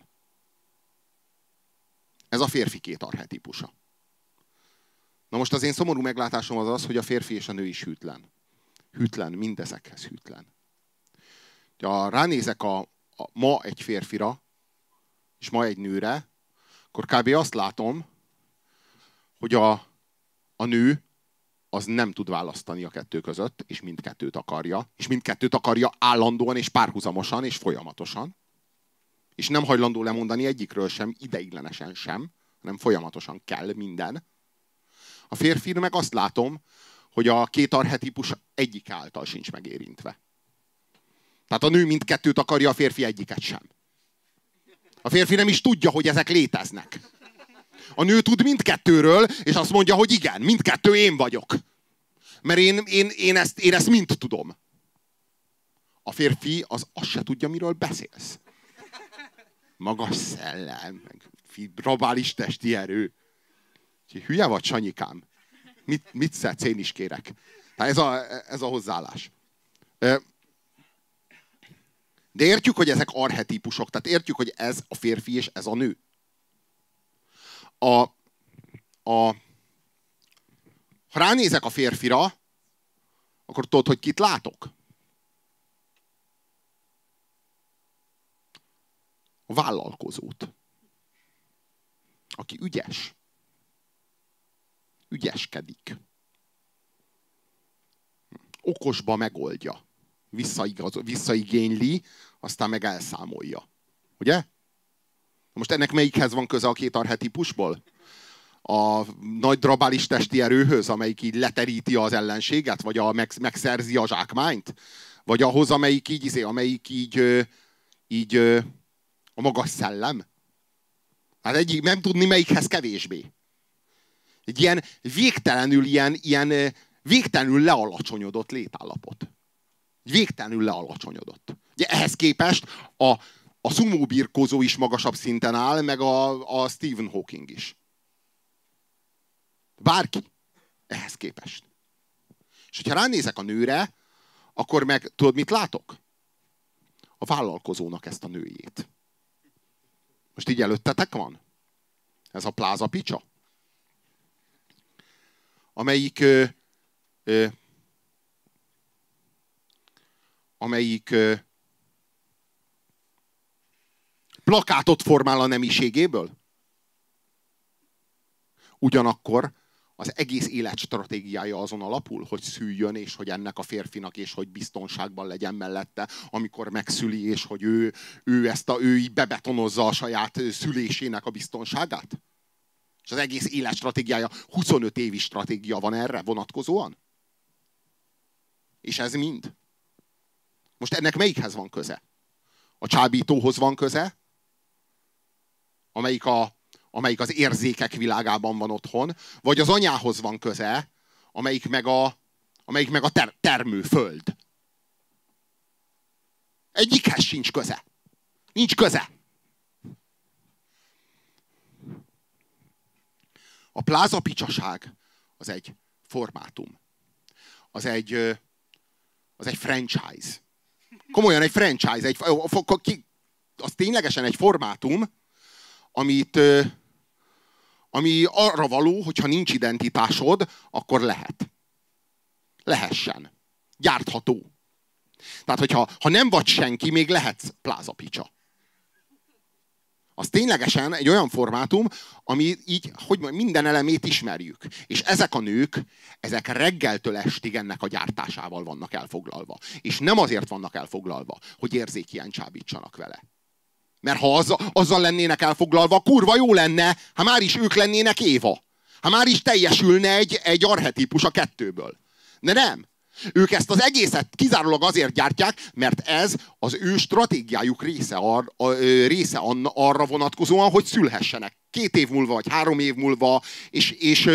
Ez a férfi két archetípusa. Na most az én szomorú meglátásom az, hogy a férfi és a nő is hűtlen. Hűtlen, mindezekhez hűtlen. Ha ránézek ma egy férfira, és ma egy nőre, akkor kb. Azt látom, hogy a nő az nem tud választani a kettő között, és mindkettőt akarja. És mindkettőt akarja állandóan, és párhuzamosan, és folyamatosan. És nem hajlandó lemondani egyikről sem, ideiglenesen sem, hanem folyamatosan kell minden. A férfin meg azt látom, hogy a két archetípus egyik által sincs megérintve. Tehát a nő mindkettőt akarja, a férfi egyiket sem. A férfi nem is tudja, hogy ezek léteznek. A nő tud mindkettőről, és azt mondja, hogy igen, mindkettő én vagyok. Mert én ezt mind tudom. A férfi az azt se tudja, miről beszélsz. Magas szellem, meg drabális testi erő. Hülye vagy, Sanyikám? Mit szedsz, én is kérek. Tehát ez a hozzáállás. De értjük, hogy ezek archetípusok, tehát értjük, hogy ez a férfi és ez a nő. Ha ránézek a férfira, akkor tudod, hogy kit látok? A vállalkozót. Aki ügyes. Ügyeskedik. Okosba megoldja. Visszaigényli, aztán meg elszámolja. Ugye? Most ennek melyikhez van köze a két archetípusból? A nagy drabális testi erőhöz, amelyik így leteríti az ellenséget, vagy megszerzi a zsákmányt? Vagy ahhoz, amelyik így a magas szellem? Hát egyik nem tudni, melyikhez kevésbé. Egy ilyen végtelenül lealacsonyodott létállapot. Végtelenül lealacsonyodott. Ugye ehhez képest a szumó birkózó is magasabb szinten áll, meg a Stephen Hawking is. Bárki. Ehhez képest. És hogyha ránézek a nőre, akkor meg tudod, mit látok? A vállalkozónak ezt a nőjét. Most így előttetek van? Ez a pláza picsa. Amelyik plakátot formál a nemiségéből. Ugyanakkor az egész élet stratégiája azon alapul, hogy szüljön, és hogy ennek a férfinak, és hogy biztonságban legyen mellette, amikor megszüli, és hogy ő így bebetonozza a saját szülésének a biztonságát. És az egész élet stratégiája, 25 évi stratégia van erre vonatkozóan. És ez mind. Most ennek melyikhez van köze? A csábítóhoz van köze, amelyik az érzékek világában van otthon, vagy az anyához van köze, amelyik meg a termőföld. Egyikhez sincs köze. Nincs köze. A plázapicsaság az egy formátum. Az egy franchise. Komolyan egy franchise. Az ténylegesen egy formátum, ami arra való, hogyha nincs identitásod, akkor lehet. Lehessen. Gyártható. Tehát, hogyha nem vagy senki, még lehetsz plázapicsa. Az ténylegesen egy olyan formátum, ami így, hogy minden elemét ismerjük. És ezek a nők, ezek reggeltől estig ennek a gyártásával vannak elfoglalva. És nem azért vannak elfoglalva, hogy érzékien csábítsanak vele. Mert ha azzal lennének elfoglalva, kurva jó lenne, ha már is ők lennének Éva. Ha már is teljesülne egy archetípus a kettőből. De nem. Ők ezt az egészet kizárólag azért gyártják, mert ez az ő stratégiájuk része arra vonatkozóan, hogy szülhessenek. 2 év múlva, vagy 3 év múlva, és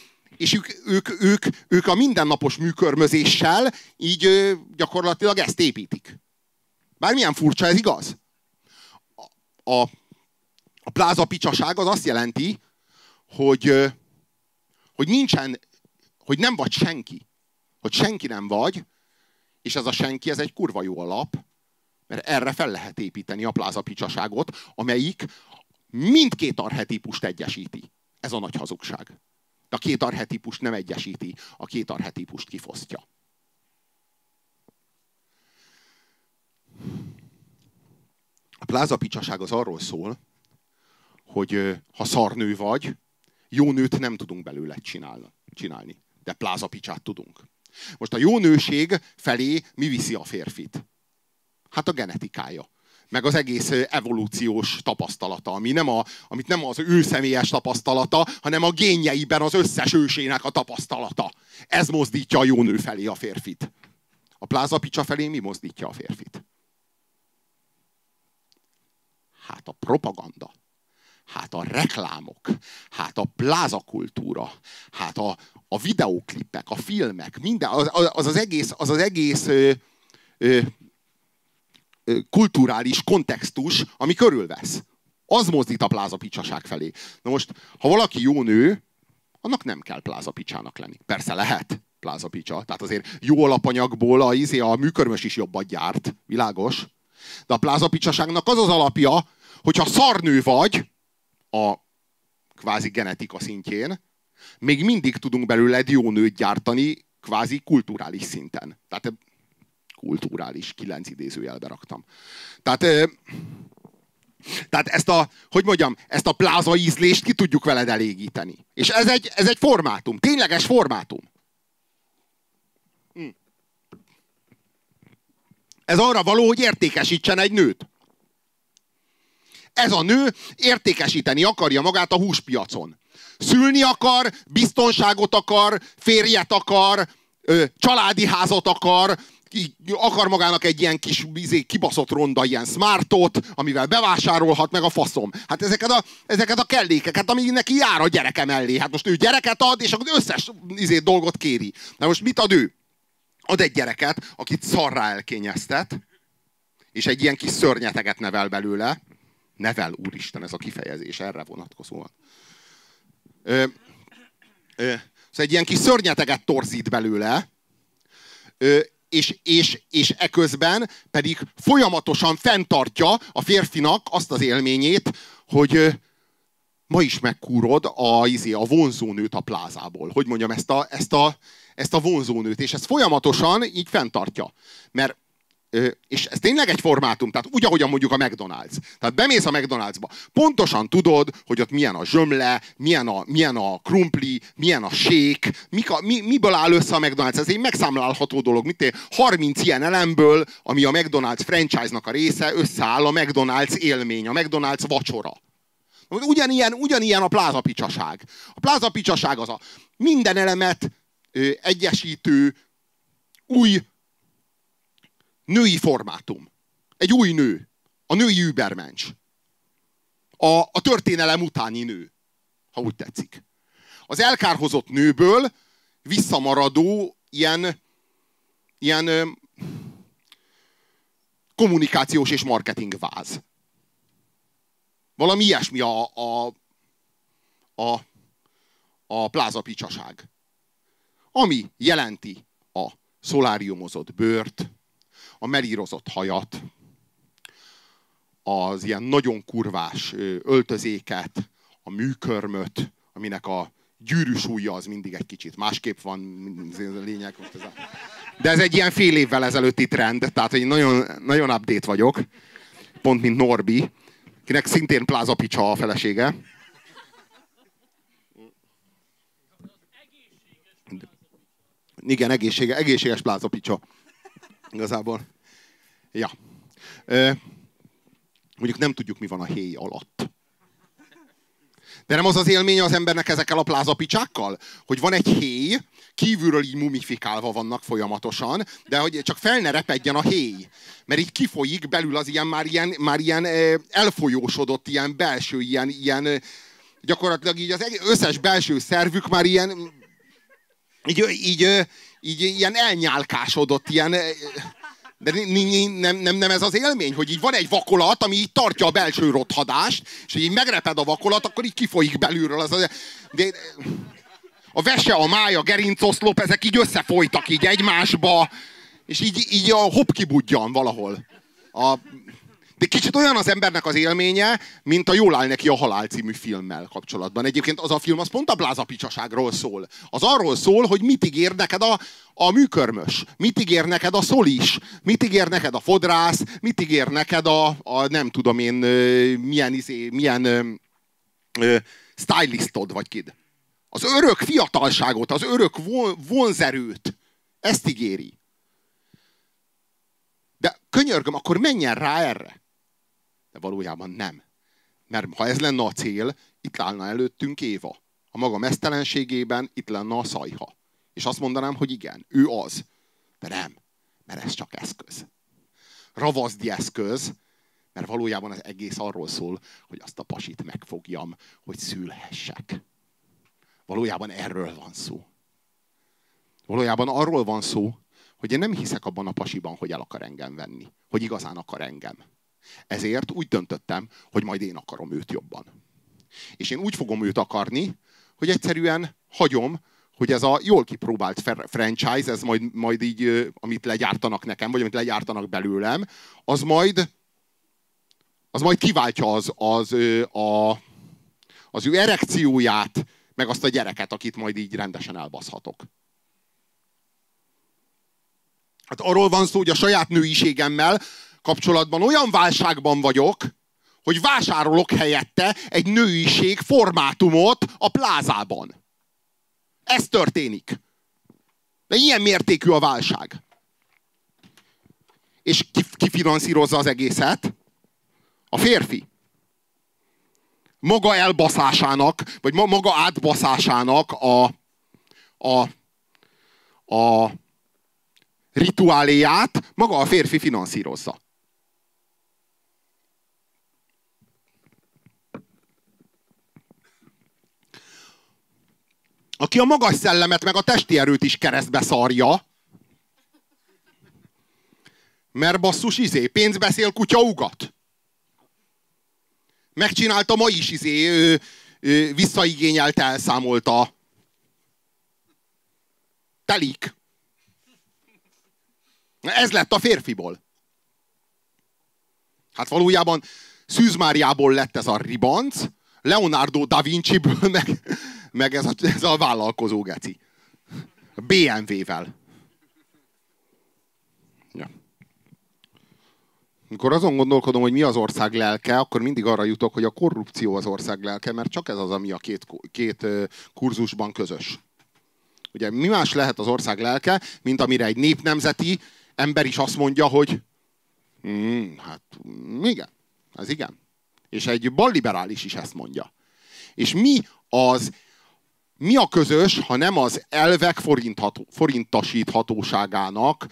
ők a mindennapos műkörmözéssel így gyakorlatilag ezt építik. Bármilyen furcsa, ez igaz. A plázapicsaság az azt jelenti, hogy nincsen, hogy nem vagy senki. Hogy senki nem vagy, és ez a senki, ez egy kurva jó alap, mert erre fel lehet építeni a plázapicsaságot, amelyik mindkét archetípust egyesíti. Ez a nagy hazugság. De a két archetípust nem egyesíti, a két archetípust kifosztja. A plázapicsaság az arról szól, hogy ha szarnő vagy, jó nőt nem tudunk belőle csinálni. De plázapicsát tudunk. Most a jó nőség felé mi viszi a férfit? Hát a genetikája. Meg az egész evolúciós tapasztalata, amit nem az ő személyes tapasztalata, hanem a génjeiben az összes ősének a tapasztalata. Ez mozdítja a jó nő felé a férfit. A plázapicsa felé mi mozdítja a férfit? Hát a propaganda. Hát a reklámok, hát a plázakultúra, hát a videóklipek, a filmek, minden, az egész kulturális kontextus, ami körülvesz. Az mozdít a plázapicsaság felé. Na most, ha valaki jó nő, annak nem kell plázapicsának lenni. Persze lehet plázapicsa, tehát azért jó alapanyagból a műkörmös is jobbat gyárt, világos. De a plázapicsaságnak az az alapja, hogyha szarnő vagy, a kvázi genetika szintjén, még mindig tudunk belőled jó nőt gyártani kvázi kulturális szinten. Tehát kulturális, 9 idézőjelbe raktam. Tehát ezt a pláza ízlést ki tudjuk veled elégíteni. És ez egy formátum, tényleges formátum. Ez arra való, hogy értékesítsen egy nőt. Ez a nő értékesíteni akarja magát a húspiacon. Szülni akar, biztonságot akar, férjet akar, családi házat akar magának egy ilyen kis kibaszott ronda, ilyen smartot, amivel bevásárolhat meg a faszom. Hát ezeket a kellékeket, ami neki jár a gyereke mellé. Hát most ő gyereket ad, és az összes dolgot kéri. Na most mit ad ő? Ad egy gyereket, akit szarrá elkényeztet, és egy ilyen kis szörnyeteget nevel belőle. Nevel, úristen, ez a kifejezés, erre vonatkozóan. Szóval egy ilyen kis szörnyeteget torzít belőle, és eközben pedig folyamatosan fenntartja a férfinak azt az élményét, hogy ma is megkúrod a vonzónőt a plázából. Hogy mondjam, ezt a vonzónőt, és ezt folyamatosan így fenntartja. Mert és ez tényleg egy formátum, tehát úgy, ahogyan mondjuk a McDonald's. Tehát bemész a McDonald'sba, pontosan tudod, hogy ott milyen a zsömle, milyen a krumpli, milyen a shake, miből áll össze a McDonald's. Ez egy megszámlálható dolog. 30 ilyen elemből, ami a McDonald's franchise-nak a része, összeáll a McDonald's élmény, a McDonald's vacsora. Ugyanilyen a plázapicsaság. A plázapicsaság az a minden elemet egyesítő, új női formátum. Egy új nő. A női übermensch. A történelem utáni nő. Ha úgy tetszik. Az elkárhozott nőből visszamaradó ilyen kommunikációs és marketing váz. Valami ilyesmi a plázapicsaság. Ami jelenti a szoláriumozott bőrt, a melírozott hajat, az ilyen nagyon kurvás öltözéket, a műkörmöt, aminek a gyűrűs ujja az mindig egy kicsit másképp van, ez a lényeg. De ez egy ilyen fél évvel ezelőtti trend, tehát egy nagyon, nagyon update vagyok, pont mint Norbi, kinek szintén plázapicsa a felesége. Igen, egészséges plázapicsa. Igazából. Ja. Mondjuk nem tudjuk, mi van a héj alatt. De nem az az élménye az embernek ezekkel a plázapicsákkal? Hogy van egy héj, kívülről így mumifikálva vannak folyamatosan, de hogy csak fel ne repedjen a héj. Mert így kifolyik belül az már ilyen elfolyósodott, ilyen belső, ilyen gyakorlatilag így az összes belső szervük már így ilyen elnyálkásodott, ilyen De nem ez az élmény, hogy így van egy vakolat, ami így tartja a belső rothadást, és így megreped a vakolat, akkor így kifolyik belülről. De a vese, a máj, a gerincoszlop, ezek így összefolytak így egymásba, és így a hopp kibudjan valahol. De kicsit olyan az embernek az élménye, mint a Jól áll neki a halál című filmmel kapcsolatban. Egyébként az a film az pont a blázapicsaságról szól. Az arról szól, hogy mit ígér neked a műkörmös, mit ígér neked a szolis, mit ígér neked a fodrász, mit ígér neked a nem tudom én milyen stylistod vagy kid. Az örök fiatalságot, az örök vonzerőt, ezt ígéri. De könyörgöm, akkor menjen rá erre. De valójában nem. Mert ha ez lenne a cél, itt állna előttünk Éva. A maga meztelenségében itt lenne a szajha. És azt mondanám, hogy igen, ő az. De nem, mert ez csak eszköz. Ravaszdi eszköz, mert valójában az egész arról szól, hogy azt a pasit megfogjam, hogy szülhessek. Valójában erről van szó. Valójában arról van szó, hogy én nem hiszek abban a pasiban, hogy el akar engem venni. Hogy igazán akar engem. Ezért úgy döntöttem, hogy majd én akarom őt jobban. És én úgy fogom őt akarni, hogy egyszerűen hagyom, hogy ez a jól kipróbált franchise, ez majd így, amit legyártanak nekem, vagy amit legyártanak belőlem, az majd kiváltja az ő erekcióját, meg azt a gyereket, akit majd így rendesen elbaszhatok. Hát arról van szó, hogy a saját nőiségemmel kapcsolatban olyan válságban vagyok, hogy vásárolok helyette egy nőiség formátumot a plázában. Ez történik. De ilyen mértékű a válság. És ki finanszírozza az egészet? A férfi. Maga elbaszásának, vagy maga átbaszásának a rituáléját maga a férfi finanszírozza. Aki a magas szellemet meg a testi erőt is keresztbe szarja, mert basszus pénz beszél, kutya ugat. Megcsinálta ma is visszaigényelt, elszámolta. Telik. Ez lett a férfiból. Hát valójában Szűz Máriából lett ez a ribanc, Leonardo da Vinci-ből meg ez a vállalkozó geci. BMW-vel. Ja. Amikor azon gondolkodom, hogy mi az ország lelke, akkor mindig arra jutok, hogy a korrupció az ország lelke, mert csak ez az, ami a két kurzusban közös. Ugye mi más lehet az ország lelke, mint amire egy népnemzeti ember is azt mondja, hogy hát igen, ez igen. És egy balliberális is ezt mondja. És mi a közös, ha nem az elvek forintasíthatóságának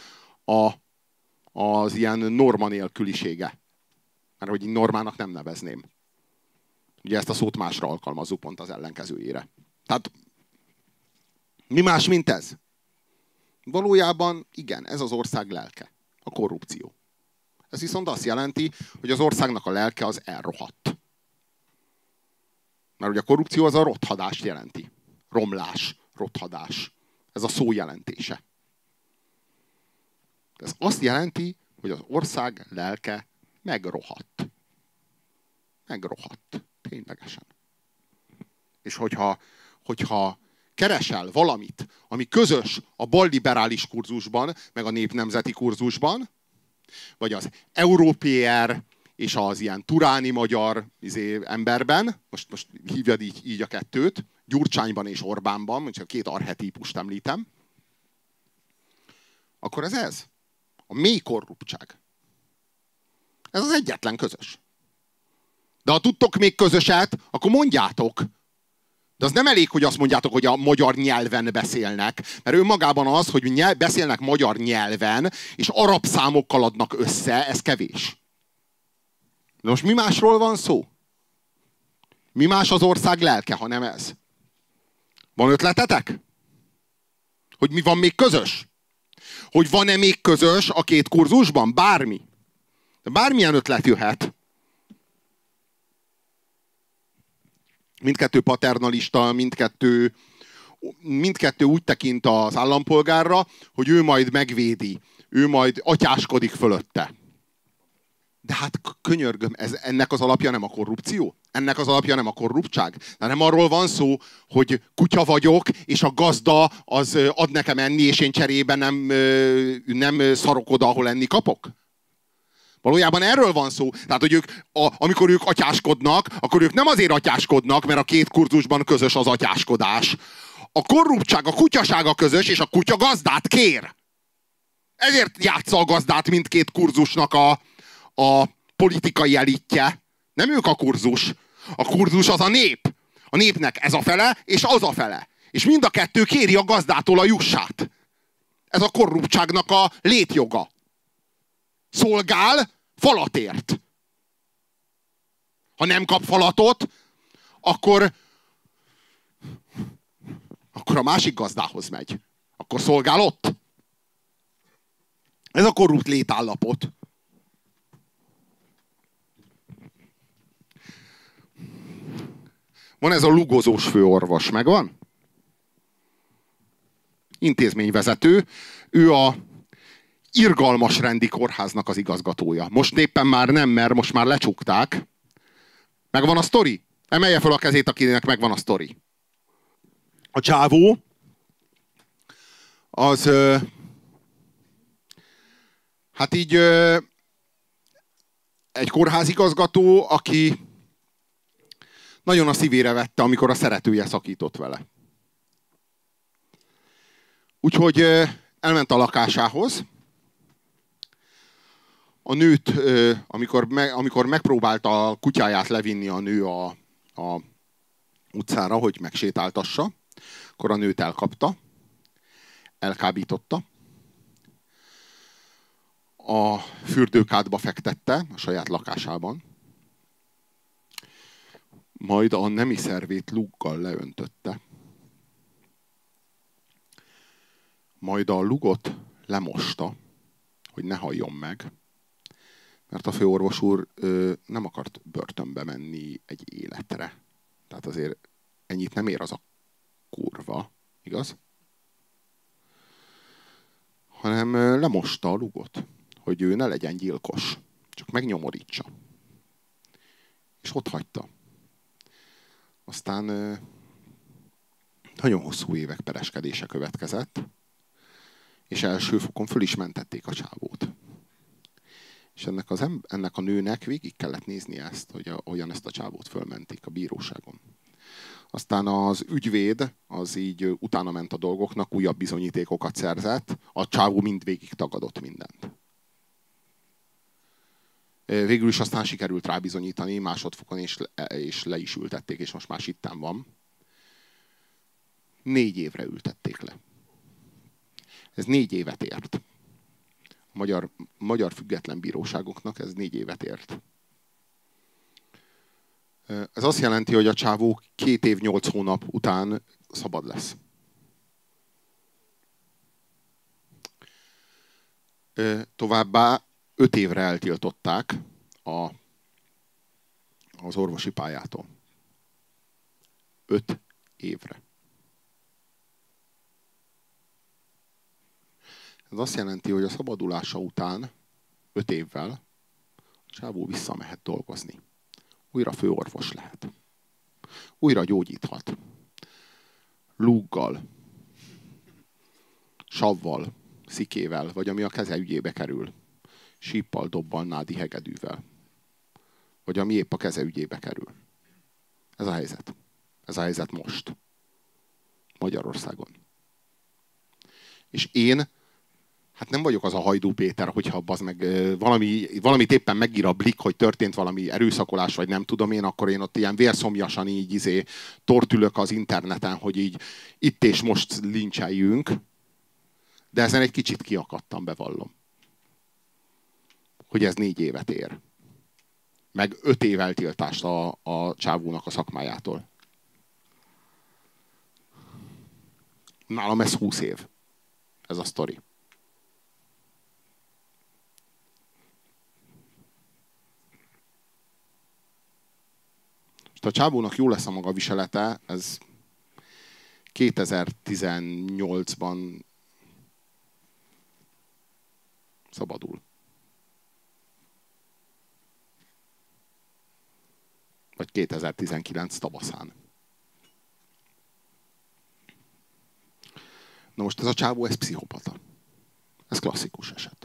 az ilyen norma nélkülisége? Mert hogy normának nem nevezném. Ugye ezt a szót másra alkalmazzuk, pont az ellenkezőjére. Tehát mi más, mint ez? Valójában igen, ez az ország lelke. A korrupció. Ez viszont azt jelenti, hogy az országnak a lelke az elrohadt. Mert ugye a korrupció az a rothadást jelenti. Romlás, rothadás. Ez a szó jelentése. Ez azt jelenti, hogy az ország lelke megrohadt. Megrohadt. Ténylegesen. És hogyha keresel valamit, ami közös a balliberális kurzusban, meg a népnemzeti kurzusban, vagy az európér és az ilyen turáni magyar emberben, most hívjad így a kettőt, Gyurcsányban és Orbánban, csak két archetípust említem, akkor ez. A mély korruptság. Ez az egyetlen közös. De ha tudtok még közöset, akkor mondjátok. De az nem elég, hogy azt mondjátok, hogy a magyar nyelven beszélnek, mert önmagában az, hogy beszélnek magyar nyelven, és arab számokkal adnak össze, ez kevés. De most mi másról van szó? Mi más az ország lelke, ha nem ez? Van ötletetek? Hogy mi van még közös? Hogy van-e még közös a két kurzusban? Bármi. De bármilyen ötlet jöhet. Mindkettő paternalista, mindkettő úgy tekint az állampolgárra, hogy ő majd megvédi, ő majd atyáskodik fölötte. De hát könyörgöm, ennek az alapja nem a korrupció? Ennek az alapja nem a korruptság? De nem arról van szó, hogy kutya vagyok, és a gazda az ad nekem enni, és én cserébe nem szarok oda, ahol enni kapok? Valójában erről van szó. Tehát, hogy amikor ők atyáskodnak, akkor ők nem azért atyáskodnak, mert a két kurzusban közös az atyáskodás. A korruptság, a kutyasága közös, és a kutya gazdát kér. Ezért játsza a gazdát mindkét kurzusnak a politikai elitje. Nem ők a kurzus. A kurzus az a nép. A népnek ez a fele, és az a fele. És mind a kettő kéri a gazdától a jussát. Ez a korruptságnak a létjoga. Szolgál falatért. Ha nem kap falatot, akkor a másik gazdához megy. Akkor szolgál ott. Ez a korrupt létállapot. Van ez a lugozós főorvos, megvan? Intézményvezető. Ő a irgalmas rendi kórháznak az igazgatója. Most éppen már nem, mert most már lecsukták. Megvan a sztori? Emelje fel a kezét, akinek megvan a sztori. A csávó az hát így egy kórházigazgató, aki nagyon a szívére vette, amikor a szeretője szakított vele. Úgyhogy elment a lakásához. A nőt, amikor megpróbálta a kutyáját levinni a nő a utcára, hogy megsétáltassa, akkor a nőt elkapta, elkábította, a fürdőkádba fektette a saját lakásában, majd a nemi szervét luggal leöntötte, majd a lugot lemosta, hogy ne halljon meg, mert a főorvos úr nem akart börtönbe menni egy életre. Tehát azért ennyit nem ér az a kurva, igaz? Hanem lemosta a lugot, hogy ő ne legyen gyilkos, csak megnyomorítsa. És ott hagyta. Aztán nagyon hosszú évek pereskedése következett, és első fokon föl is mentették a csávót. És ennek a nőnek végig kellett nézni ezt, hogy hogyan ezt a csávót fölmentik a bíróságon. Aztán az ügyvéd, az így utána ment a dolgoknak, újabb bizonyítékokat szerzett, a csávó mindvégig tagadott mindent. Végül is aztán sikerült rábizonyítani másodfokon, és le is ültették, és most már sitten van. 4 évre ültették le. Ez 4 évet ért. A magyar független bíróságoknak ez 4 évet ért. Ez azt jelenti, hogy a csávó 2 év 8 hónap után szabad lesz. Továbbá 5 évre eltiltották az orvosi pályától. 5 évre. Ez azt jelenti, hogy a szabadulása után 5 évvel a csávó visszamehet dolgozni. Újra főorvos lehet. Újra gyógyíthat. Lúggal, savval, szikével, vagy ami a keze ügyébe kerül. Síppal, dobbal, nádi hegedűvel. Vagy ami épp a keze ügyébe kerül. Ez a helyzet. Ez a helyzet most. Magyarországon. És én hát nem vagyok az a Hajdú Péter, hogyha valamit éppen megír a Blik, hogy történt valami erőszakolás, vagy nem tudom én, akkor én ott ilyen vérszomjasan így tortülök az interneten, hogy így itt és most lincseljünk. De ezen egy kicsit kiakadtam, bevallom. Hogy ez 4 évet ér. Meg 5 év eltiltást a csávónak a szakmájától. Nálam ez 20 év. Ez a sztori. A csávónak jó lesz a maga viselete, ez 2018-ban szabadul. Vagy 2019 tavaszán. Na most ez a csávó, ez pszichopata. Ez klasszikus eset.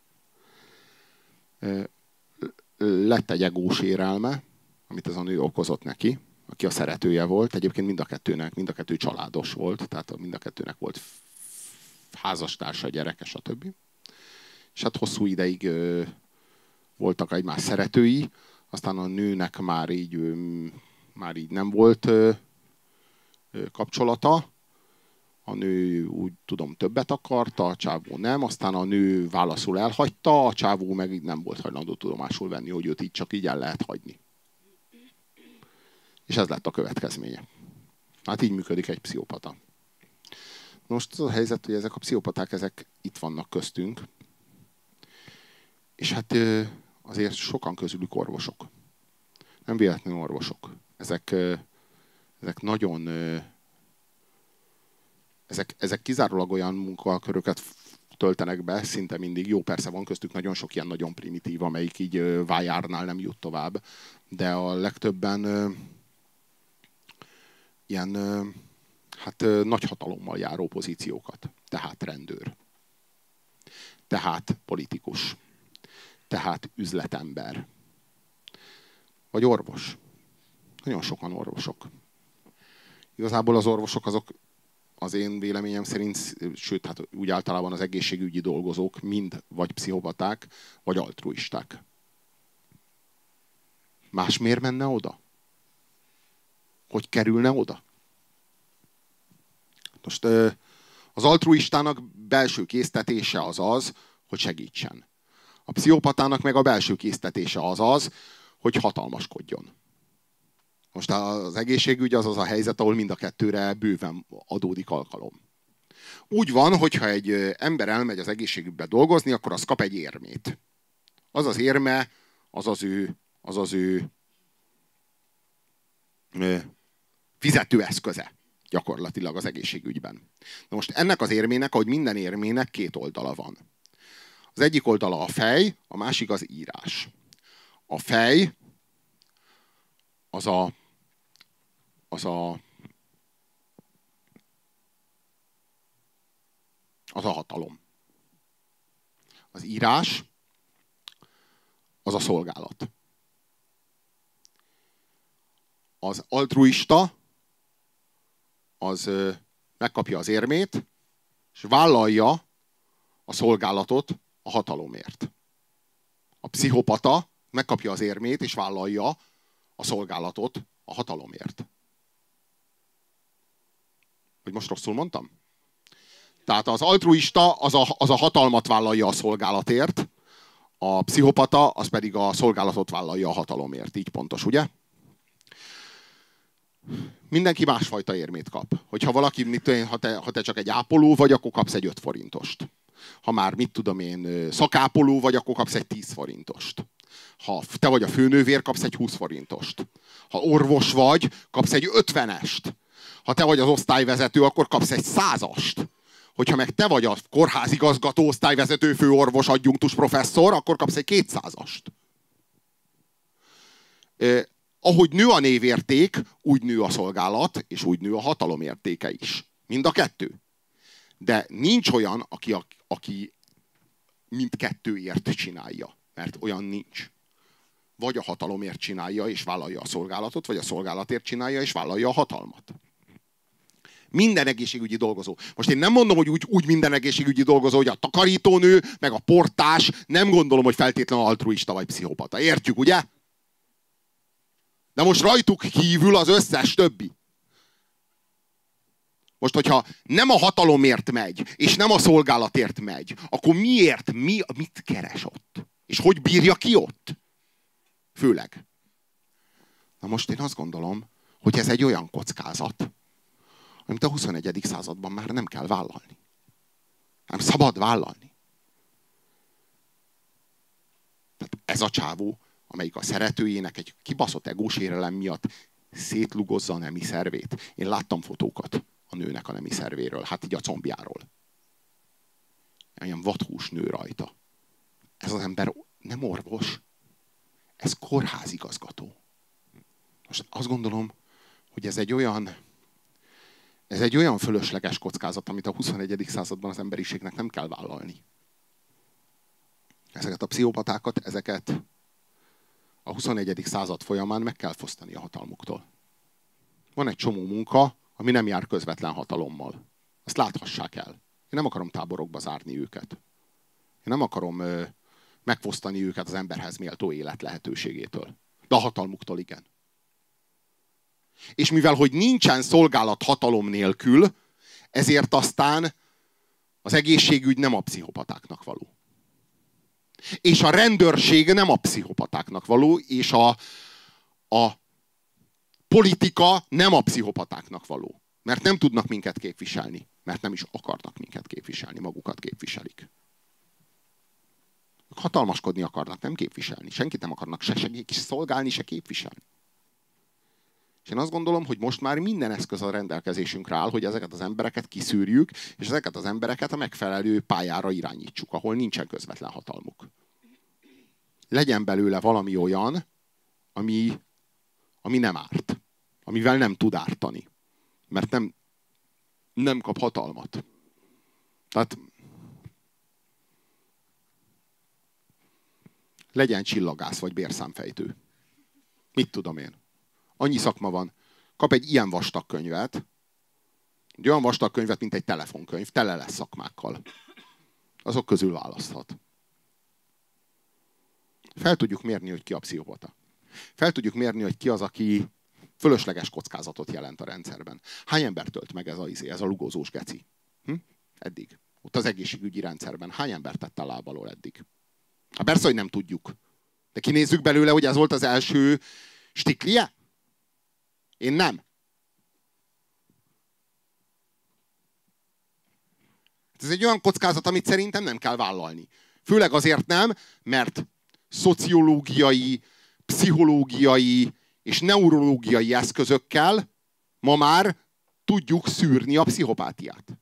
Lett egy egós sérelme, amit ez a nő okozott neki, aki a szeretője volt. Egyébként mind a kettő családos volt, tehát mind a kettőnek volt házastársa, gyereke, stb. És hát hosszú ideig voltak egymás szeretői, aztán a nőnek már így nem volt kapcsolata. A nő úgy tudom többet akarta, a csávó nem, aztán a nő válaszul elhagyta, a csávó meg nem volt hajlandó tudomásul venni, hogy őt így csak így el lehet hagyni. És ez lett a következménye. Hát így működik egy pszichopata. Most az a helyzet, hogy ezek a pszichopaták, ezek itt vannak köztünk, és hát azért sokan közülük orvosok. Nem véletlenül orvosok. Ezek nagyon... Ezek kizárólag olyan munkaköröket töltenek be, szinte mindig. Jó, persze van köztük nagyon sok ilyen nagyon primitív, amelyik így vájárnál nem jut tovább. De a legtöbben ilyen nagy hatalommal járó pozíciókat. Tehát rendőr. Tehát politikus. Tehát üzletember. Vagy orvos. Nagyon sokan orvosok. Igazából az orvosok azok az én véleményem szerint, sőt, hát úgy általában az egészségügyi dolgozók mind vagy pszichopaták, vagy altruisták. Más miért menne oda? Hogy kerülne oda? Most az altruistának belső késztetése az az, hogy segítsen. A pszichopatának meg a belső késztetése az az, hogy hatalmaskodjon. Most az egészségügy az az a helyzet, ahol mind a kettőre bőven adódik alkalom. Úgy van, hogyha egy ember elmegy az egészségügybe dolgozni, akkor az kap egy érmét. Az az érme, az az ő fizetőeszköze gyakorlatilag az egészségügyben. Na most ennek az érmének, ahogy minden érmének, két oldala van. Az egyik oldala a fej, a másik az írás. A fej az a hatalom. Az írás az a szolgálat. Az altruista az megkapja az érmét, és vállalja a szolgálatot a hatalomért. A pszichopata megkapja az érmét, és vállalja a szolgálatot a hatalomért. Hogy most rosszul mondtam? Tehát az altruista az a hatalmat vállalja a szolgálatért, a pszichopata az pedig a szolgálatot vállalja a hatalomért. Így pontos, ugye? Mindenki másfajta érmét kap. Hogyha valaki, ha te csak egy ápoló vagy, akkor kapsz egy 5 forintost. Ha már, mit tudom én, szakápoló vagy, akkor kapsz egy 10 forintost. Ha te vagy a főnővér, kapsz egy 20 forintost. Ha orvos vagy, kapsz egy 50-est. Ha te vagy az osztályvezető, akkor kapsz egy 100-ast. Hogyha meg te vagy a kórházigazgató, osztályvezető, főorvos, adjunktus professzor, akkor kapsz egy 200-ast. Ahogy nő a névérték, úgy nő a szolgálat, és úgy nő a hatalom értéke is. Mind a kettő. De nincs olyan, aki mindkettőért csinálja. Mert olyan nincs. Vagy a hatalomért csinálja, és vállalja a szolgálatot, vagy a szolgálatért csinálja, és vállalja a hatalmat. Minden egészségügyi dolgozó. Most én nem mondom, hogy úgy minden egészségügyi dolgozó, hogy a takarítónő, meg a portás, nem gondolom, hogy feltétlenül altruista vagy pszichopata. Értjük, ugye? De most rajtuk kívül az összes többi. Most, hogyha nem a hatalomért megy, és nem a szolgálatért megy, akkor mit keres ott? És hogy bírja ki ott? Főleg. Na most én azt gondolom, hogy ez egy olyan kockázat, amit a 21. században már nem kell vállalni. Nem szabad vállalni. Tehát ez a csávó, amelyik a szeretőjének egy kibaszott egósérelem miatt szétlugozza a nemi szervét. Én láttam fotókat a nőnek a nemi szervéről, hát így a combjáról. Ilyen vadhús nő rajta. Ez az ember nem orvos, ez kórházigazgató. Most azt gondolom, hogy ez egy olyan fölösleges kockázat, amit a 21. században az emberiségnek nem kell vállalni. Ezeket a pszichopatákat, ezeket a 21. század folyamán meg kell fosztani a hatalmuktól. Van egy csomó munka, ami nem jár közvetlen hatalommal. Azt láthassák el. Én nem akarom táborokba zárni őket. Én nem akarom megfosztani őket az emberhez méltó élet lehetőségétől. De a hatalmuktól igen. És mivel, hogy nincsen szolgálat hatalom nélkül, ezért aztán az egészségügy nem a pszichopatáknak való. És a rendőrség nem a pszichopatáknak való, és a politika nem a pszichopatáknak való. Mert nem tudnak minket képviselni. Mert nem is akarnak minket képviselni, magukat képviselik. Ők hatalmaskodni akarnak, nem képviselni. Senkit nem akarnak se szolgálni, se képviselni. És én azt gondolom, hogy most már minden eszköz a rendelkezésünkre áll, hogy ezeket az embereket kiszűrjük, és ezeket az embereket a megfelelő pályára irányítsuk, ahol nincsen közvetlen hatalmuk. Legyen belőle valami olyan, ami nem árt. Amivel nem tud ártani. Mert nem kap hatalmat. Tehát legyen csillagász vagy bérszámfejtő. Mit tudom én? Annyi szakma van. Kap egy ilyen vastag könyvet, egy olyan vastag könyvet, mint egy telefonkönyv, tele lesz szakmákkal. Azok közül választhat. Fel tudjuk mérni, hogy ki a pszichopata. Fel tudjuk mérni, hogy ki az, aki fölösleges kockázatot jelent a rendszerben. Hány embert tölt meg ez a lugózós geci? Eddig. Ott az egészségügyi rendszerben. Hány embert tett a lábalól eddig? Hát persze, hogy nem tudjuk. De kinézzük belőle, hogy ez volt az első stiklie? Én nem. Ez egy olyan kockázat, amit szerintem nem kell vállalni. Főleg azért nem, mert szociológiai, pszichológiai és neurológiai eszközökkel ma már tudjuk szűrni a pszichopátiát.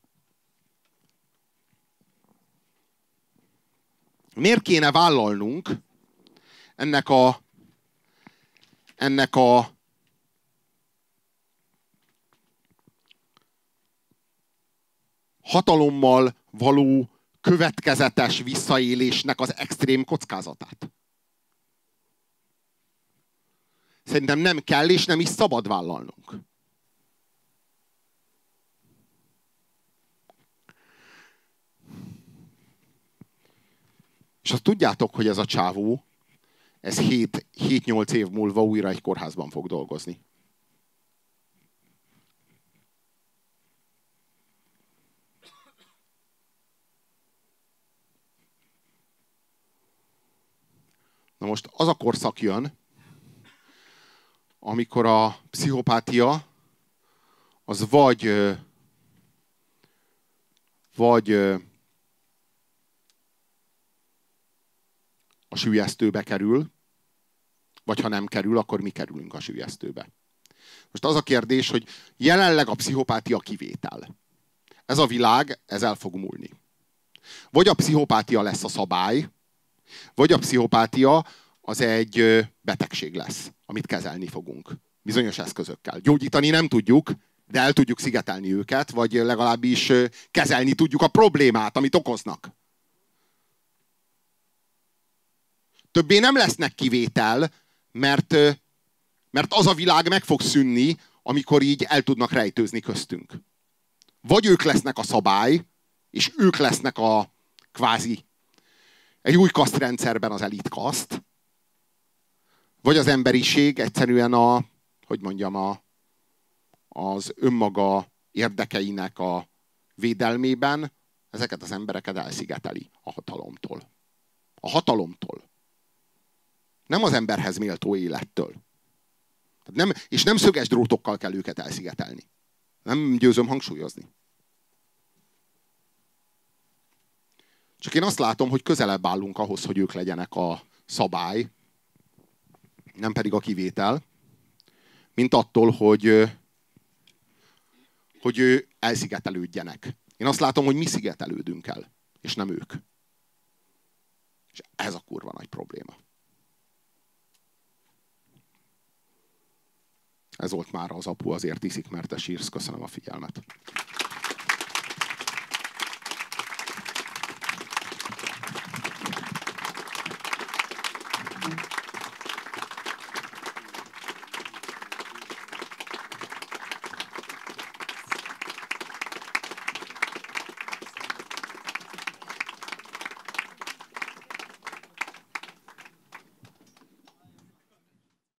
Miért kéne vállalnunk ennek a hatalommal való következetes visszaélésnek az extrém kockázatát? Szerintem nem kell és nem is szabad vállalnunk. És azt tudjátok, hogy ez a csávó, ez 7-8 év múlva újra egy kórházban fog dolgozni. Na most az a korszak jön, amikor a pszichopátia az vagy a süllyesztőbe kerül, vagy ha nem kerül, akkor mi kerülünk a süllyesztőbe. Most az a kérdés, hogy jelenleg a pszichopátia kivétel. Ez a világ, ez el fog múlni. Vagy a pszichopátia lesz a szabály, vagy a pszichopátia az egy betegség lesz, amit kezelni fogunk. Bizonyos eszközökkel. Gyógyítani nem tudjuk, de el tudjuk szigetelni őket, vagy legalábbis kezelni tudjuk a problémát, amit okoznak. Többé nem lesznek kivétel, mert az a világ meg fog szűnni, amikor így el tudnak rejtőzni köztünk. Vagy ők lesznek a szabály, és ők lesznek a kvázi egy új kasztrendszerben az elitkaszt, vagy az emberiség egyszerűen az önmaga érdekeinek a védelmében ezeket az embereket elszigeteli a hatalomtól. A hatalomtól. Nem az emberhez méltó élettől. És nem szöges drótokkal kell őket elszigetelni. Nem győzöm hangsúlyozni. Csak én azt látom, hogy közelebb állunk ahhoz, hogy ők legyenek a szabály, nem pedig a kivétel. mint attól, hogy elszigetelődjenek. Én azt látom, hogy mi szigetelődünk el, és nem ők. És ez a kurva nagy probléma. Ez volt már az Apu azért iszik, mert te sírsz. Köszönöm a figyelmet.